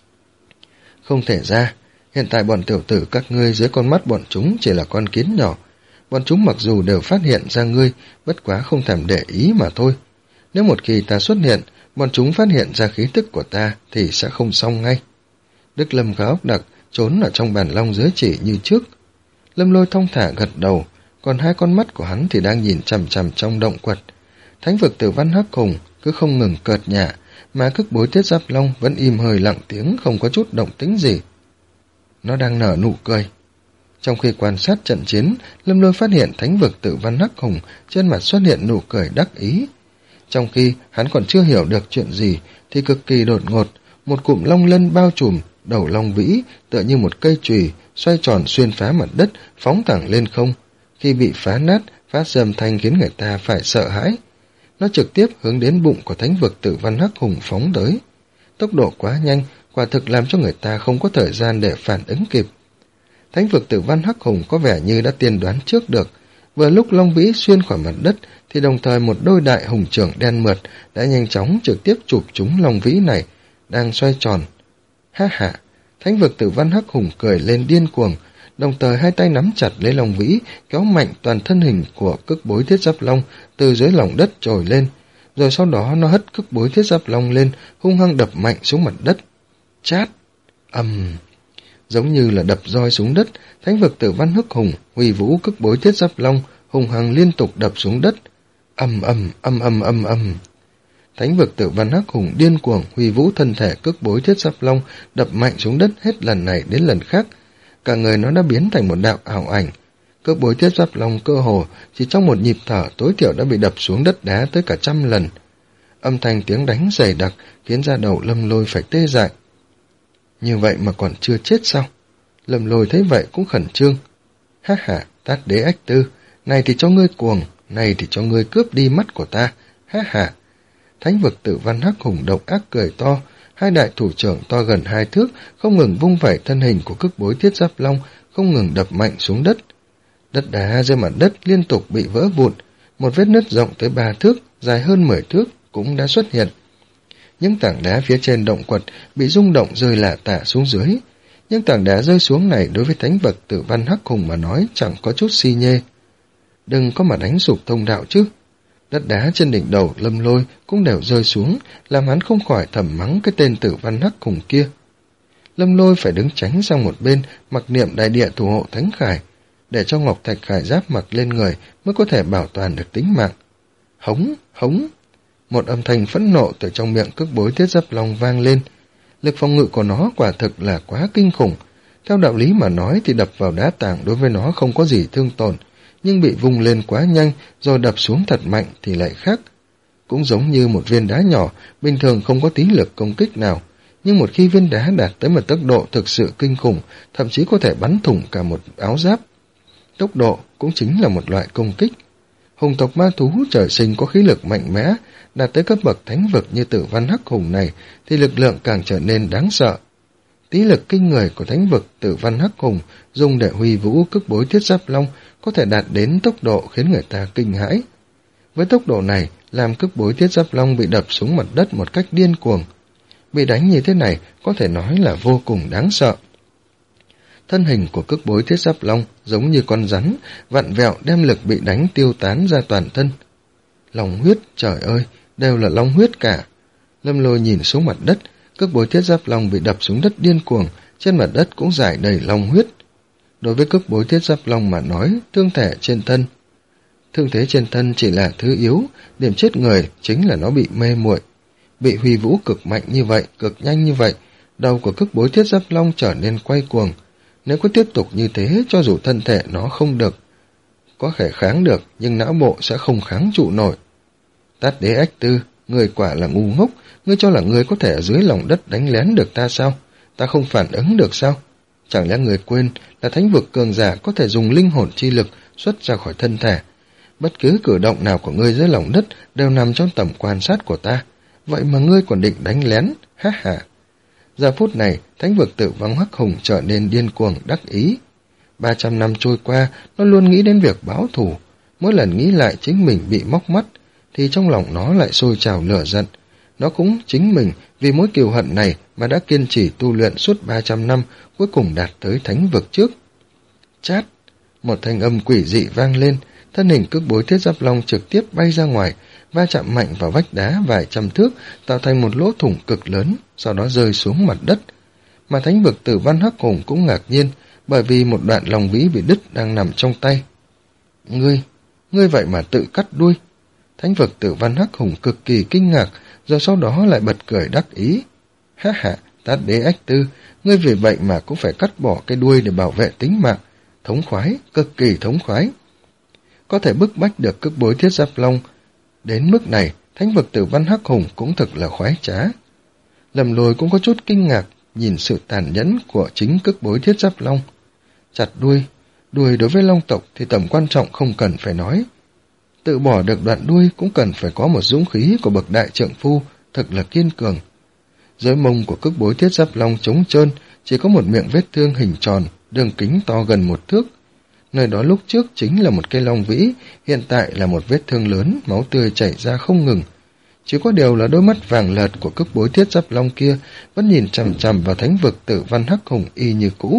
Không thể ra, hiện tại bọn tiểu tử các ngươi dưới con mắt bọn chúng chỉ là con kiến nhỏ. Bọn chúng mặc dù đều phát hiện ra ngươi, bất quá không thèm để ý mà thôi. Nếu một khi ta xuất hiện, bọn chúng phát hiện ra khí tức của ta thì sẽ không xong ngay. Đức Lâm khá óc đặc, trốn ở trong bàn long dưới chỉ như trước. Lâm Lôi thong thả gật đầu, còn hai con mắt của hắn thì đang nhìn chằm chằm trong động quật. Thánh vực Tử Văn Hắc Hùng cứ không ngừng cợt nhả, mà cước bối thiết giáp long vẫn im hơi lặng tiếng, không có chút động tĩnh gì. Nó đang nở nụ cười. Trong khi quan sát trận chiến, Lâm Lôi phát hiện thánh vực Tử Văn Hắc Hùng trên mặt xuất hiện nụ cười đắc ý. Trong khi hắn còn chưa hiểu được chuyện gì, thì cực kỳ đột ngột, một cụm long lân bao trùm đầu long vĩ tựa như một cây chùy xoay tròn xuyên phá mặt đất, phóng thẳng lên không. Khi bị phá nát, phát ra âm thanh khiến người ta phải sợ hãi. Nó trực tiếp hướng đến bụng của thánh vực Tử Văn Hắc Hùng phóng tới. Tốc độ quá nhanh, quả thực làm cho người ta không có thời gian để phản ứng kịp. Thánh vực Tử Văn Hắc Hùng có vẻ như đã tiên đoán trước được. Vừa lúc long vĩ xuyên khỏi mặt đất, thì đồng thời một đôi đại hùng trưởng đen mượt đã nhanh chóng trực tiếp chụp trúng long vĩ này, đang xoay tròn. Ha ha, thánh vực Tử Văn Hắc Hùng cười lên điên cuồng, đồng thời hai tay nắm chặt lấy long vĩ, kéo mạnh toàn thân hình của cước bối thiết giáp long từ dưới lòng đất trồi lên, rồi sau đó nó hất cước bối thiết giáp long lên, hung hăng đập mạnh xuống mặt đất. Chát! Ầm! Um. Giống như là đập roi xuống đất, thánh vực Tử Văn Hắc Hùng huy vũ cước bối thiết giáp long hung hăng liên tục đập xuống đất. Ầm ầm ầm ầm ầm ầm. Thánh vực Tử Văn Hắc Hùng điên cuồng huy vũ thân thể cước bối thiết giáp long, đập mạnh xuống đất hết lần này đến lần khác. Cả người nó đã biến thành một đạo ảo ảnh. Cước bối thiết giáp long cơ hồ chỉ trong một nhịp thở tối thiểu đã bị đập xuống đất đá tới cả trăm lần. Âm thanh tiếng đánh dày đặc khiến da đầu Lâm Lôi phải tê dại. Như vậy mà còn chưa chết sao? Lâm Lôi thấy vậy cũng khẩn trương. Ha ha, Tát Đế Ách Tư, này thì cho ngươi cuồng, này thì cho ngươi cướp đi mắt của ta. Ha ha. Thánh vực Tử Văn Hắc Hùng độc ác cười to, hai đại thủ trưởng to gần hai thước không ngừng vung vẩy thân hình của cước bối thiết giáp long, không ngừng đập mạnh xuống đất. Đất đá dưới mặt đất liên tục bị vỡ vụn, một vết nứt rộng tới ba thước, dài hơn mười thước cũng đã xuất hiện. Những tảng đá phía trên động quật bị rung động rơi lả tả xuống dưới. Những tảng đá rơi xuống này đối với thánh vật Tử Văn Hắc Hùng mà nói chẳng có chút si nhê. Đừng có mà đánh sụp thông đạo chứ. Đất đá trên đỉnh đầu Lâm Lôi cũng đều rơi xuống, làm hắn không khỏi thầm mắng cái tên Tử Văn Hắc Hùng kia. Lâm Lôi phải đứng tránh sang một bên, mặc niệm đại địa thủ hộ thánh khải, để cho Ngọc Thạch Khải Giáp mặc lên người mới có thể bảo toàn được tính mạng. Hống, hống. Một âm thanh phẫn nộ từ trong miệng cước bối thiết giáp long vang lên. Lực phòng ngự của nó quả thực là quá kinh khủng. Theo đạo lý mà nói thì đập vào đá tảng đối với nó không có gì thương tổn, nhưng bị vung lên quá nhanh rồi đập xuống thật mạnh thì lại khác. Cũng giống như một viên đá nhỏ, bình thường không có tí lực công kích nào, nhưng một khi viên đá đạt tới một tốc độ thực sự kinh khủng, thậm chí có thể bắn thủng cả một áo giáp. Tốc độ cũng chính là một loại công kích. Hùng tộc ma thú trời sinh có khí lực mạnh mẽ, đạt tới cấp bậc thánh vực như Tử Văn Hắc Hùng này thì lực lượng càng trở nên đáng sợ. Tí lực kinh người của thánh vực Tử Văn Hắc Hùng dùng để huy vũ cước bối thiết giáp long có thể đạt đến tốc độ khiến người ta kinh hãi. Với tốc độ này, làm cước bối thiết giáp long bị đập xuống mặt đất một cách điên cuồng. Bị đánh như thế này có thể nói là vô cùng đáng sợ. Thân hình của cước bối thiết giáp long giống như con rắn, vặn vẹo đem lực bị đánh tiêu tán ra toàn thân. Long huyết, trời ơi, đều là long huyết cả. Lâm Lôi nhìn xuống mặt đất, cước bối thiết giáp long bị đập xuống đất điên cuồng, trên mặt đất cũng rải đầy long huyết. Đối với cước bối thiết giáp long mà nói, thương thể trên thân. Thương thế trên thân chỉ là thứ yếu, điểm chết người chính là nó bị mê muội. Bị huy vũ cực mạnh như vậy, cực nhanh như vậy, đầu của cước bối thiết giáp long trở nên quay cuồng. Nếu có tiếp tục như thế, cho dù thân thể nó không được, có thể kháng được, nhưng não bộ sẽ không kháng trụ nổi. Tát Đế Ách Tư, người quả là ngu ngốc, ngươi cho là ngươi có thể ở dưới lòng đất đánh lén được ta sao? Ta không phản ứng được sao? Chẳng lẽ người quên là thánh vực cường giả có thể dùng linh hồn chi lực xuất ra khỏi thân thể? Bất cứ cử động nào của ngươi dưới lòng đất đều nằm trong tầm quan sát của ta. Vậy mà ngươi còn định đánh lén? Ha ha! Giờ phút này, thánh vực Tử Văn Hắc Hùng trở nên điên cuồng đắc ý. Ba trăm năm trôi qua, nó luôn nghĩ đến việc báo thù. Mỗi lần nghĩ lại chính mình bị móc mắt, thì trong lòng nó lại sôi trào lửa giận. Nó cũng chính mình vì mối kiều hận này mà đã kiên trì tu luyện suốt ba trăm năm, cuối cùng đạt tới thánh vực trước. Chát! Một thanh âm quỷ dị vang lên, thân hình cước bối thiết giáp long trực tiếp bay ra ngoài, va chạm mạnh vào vách đá vài trăm thước, tạo thành một lỗ thủng cực lớn, sau đó rơi xuống mặt đất. Mà thánh vực Tử Văn Hắc Hùng cũng ngạc nhiên, bởi vì một đoạn lòng vĩ bị đứt đang nằm trong tay. Ngươi, ngươi vậy mà tự cắt đuôi. Thánh vực Tử Văn Hắc Hùng cực kỳ kinh ngạc, rồi sau đó lại bật cười đắc ý. Ha ha, Tát Đế Ách Tư, ngươi vì vậy mà cũng phải cắt bỏ cái đuôi để bảo vệ tính mạng. Thống khoái, cực kỳ thống khoái. Có thể bức bách được cước bối thiết giáp long đến mức này, thánh vực Tử Văn Hắc Hùng cũng thực là khoái trá. Lâm Lôi cũng có chút kinh ngạc, nhìn sự tàn nhẫn của chính cước bối thiết giáp long. Chặt đuôi, đuôi đối với long tộc thì tầm quan trọng không cần phải nói. Tự bỏ được đoạn đuôi cũng cần phải có một dũng khí của bậc đại trượng phu, thật là kiên cường. Dưới mông của cước bối thiết giáp long trống trơn, chỉ có một miệng vết thương hình tròn, đường kính to gần một thước. Nơi đó lúc trước chính là một cây long vĩ, hiện tại là một vết thương lớn, máu tươi chảy ra không ngừng. Chỉ có điều là đôi mắt vàng lợt của cước bối thiết giáp long kia vẫn nhìn chằm chằm vào thánh vực Tử Văn Hắc Hùng y như cũ.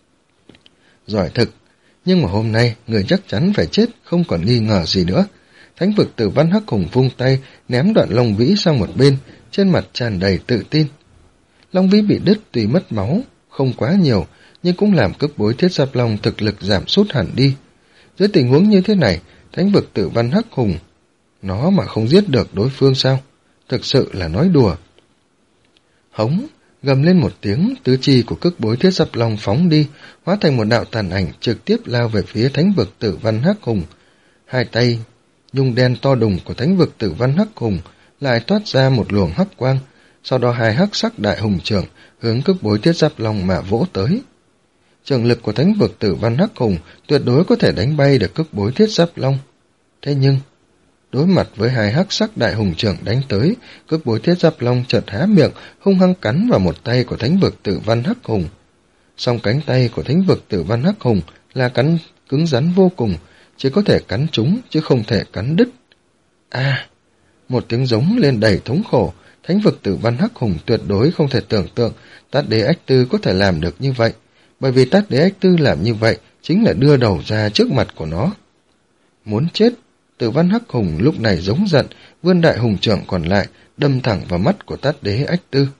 Giỏi thực, nhưng mà hôm nay người chắc chắn phải chết, không còn nghi ngờ gì nữa. Thánh vực Tử Văn Hắc Hùng vung tay, ném đoạn long vĩ sang một bên, trên mặt tràn đầy tự tin. Long vĩ bị đứt tuy mất máu, không quá nhiều, nhưng cũng làm cước bối thiết giáp long thực lực giảm sút hẳn đi. Dưới tình huống như thế này, thánh vực Tử Văn Hắc Hùng, nó mà không giết được đối phương sao? thực sự là nói đùa. Hống, gầm lên một tiếng, tứ chi của cước bối thiết giáp long phóng đi, hóa thành một đạo tàn ảnh trực tiếp lao về phía thánh vực Tử Văn Hắc Hùng. Hai tay nhung đen to đùng của thánh vực Tử Văn Hắc Hùng lại toát ra một luồng hắc quang, sau đó hai hắc sắc đại hùng trưởng hướng cước bối thiết giáp long mà vỗ tới. Trường lực của thánh vực Tử Văn Hắc Hùng tuyệt đối có thể đánh bay được cước bối thiết giáp long. Thế nhưng, đối mặt với hai hắc sắc đại hùng trưởng đánh tới, cước bối thiết giáp long chợt há miệng, hung hăng cắn vào một tay của thánh vực Tử Văn Hắc Hùng. Song cánh tay của thánh vực Tử Văn Hắc Hùng là cắn cứng rắn vô cùng, chỉ có thể cắn trúng chứ không thể cắn đứt. A! Một tiếng giống lên đầy thống khổ, thánh vực Tử Văn Hắc Hùng tuyệt đối không thể tưởng tượng Tát Đế Ách Tư có thể làm được như vậy, bởi vì Tát Đế Ách Tư làm như vậy chính là đưa đầu ra trước mặt của nó. Muốn chết! Tử Văn Hắc Hùng lúc này giống giận, vươn đại hùng trưởng còn lại, đâm thẳng vào mắt của Tát Đế Ách Tư.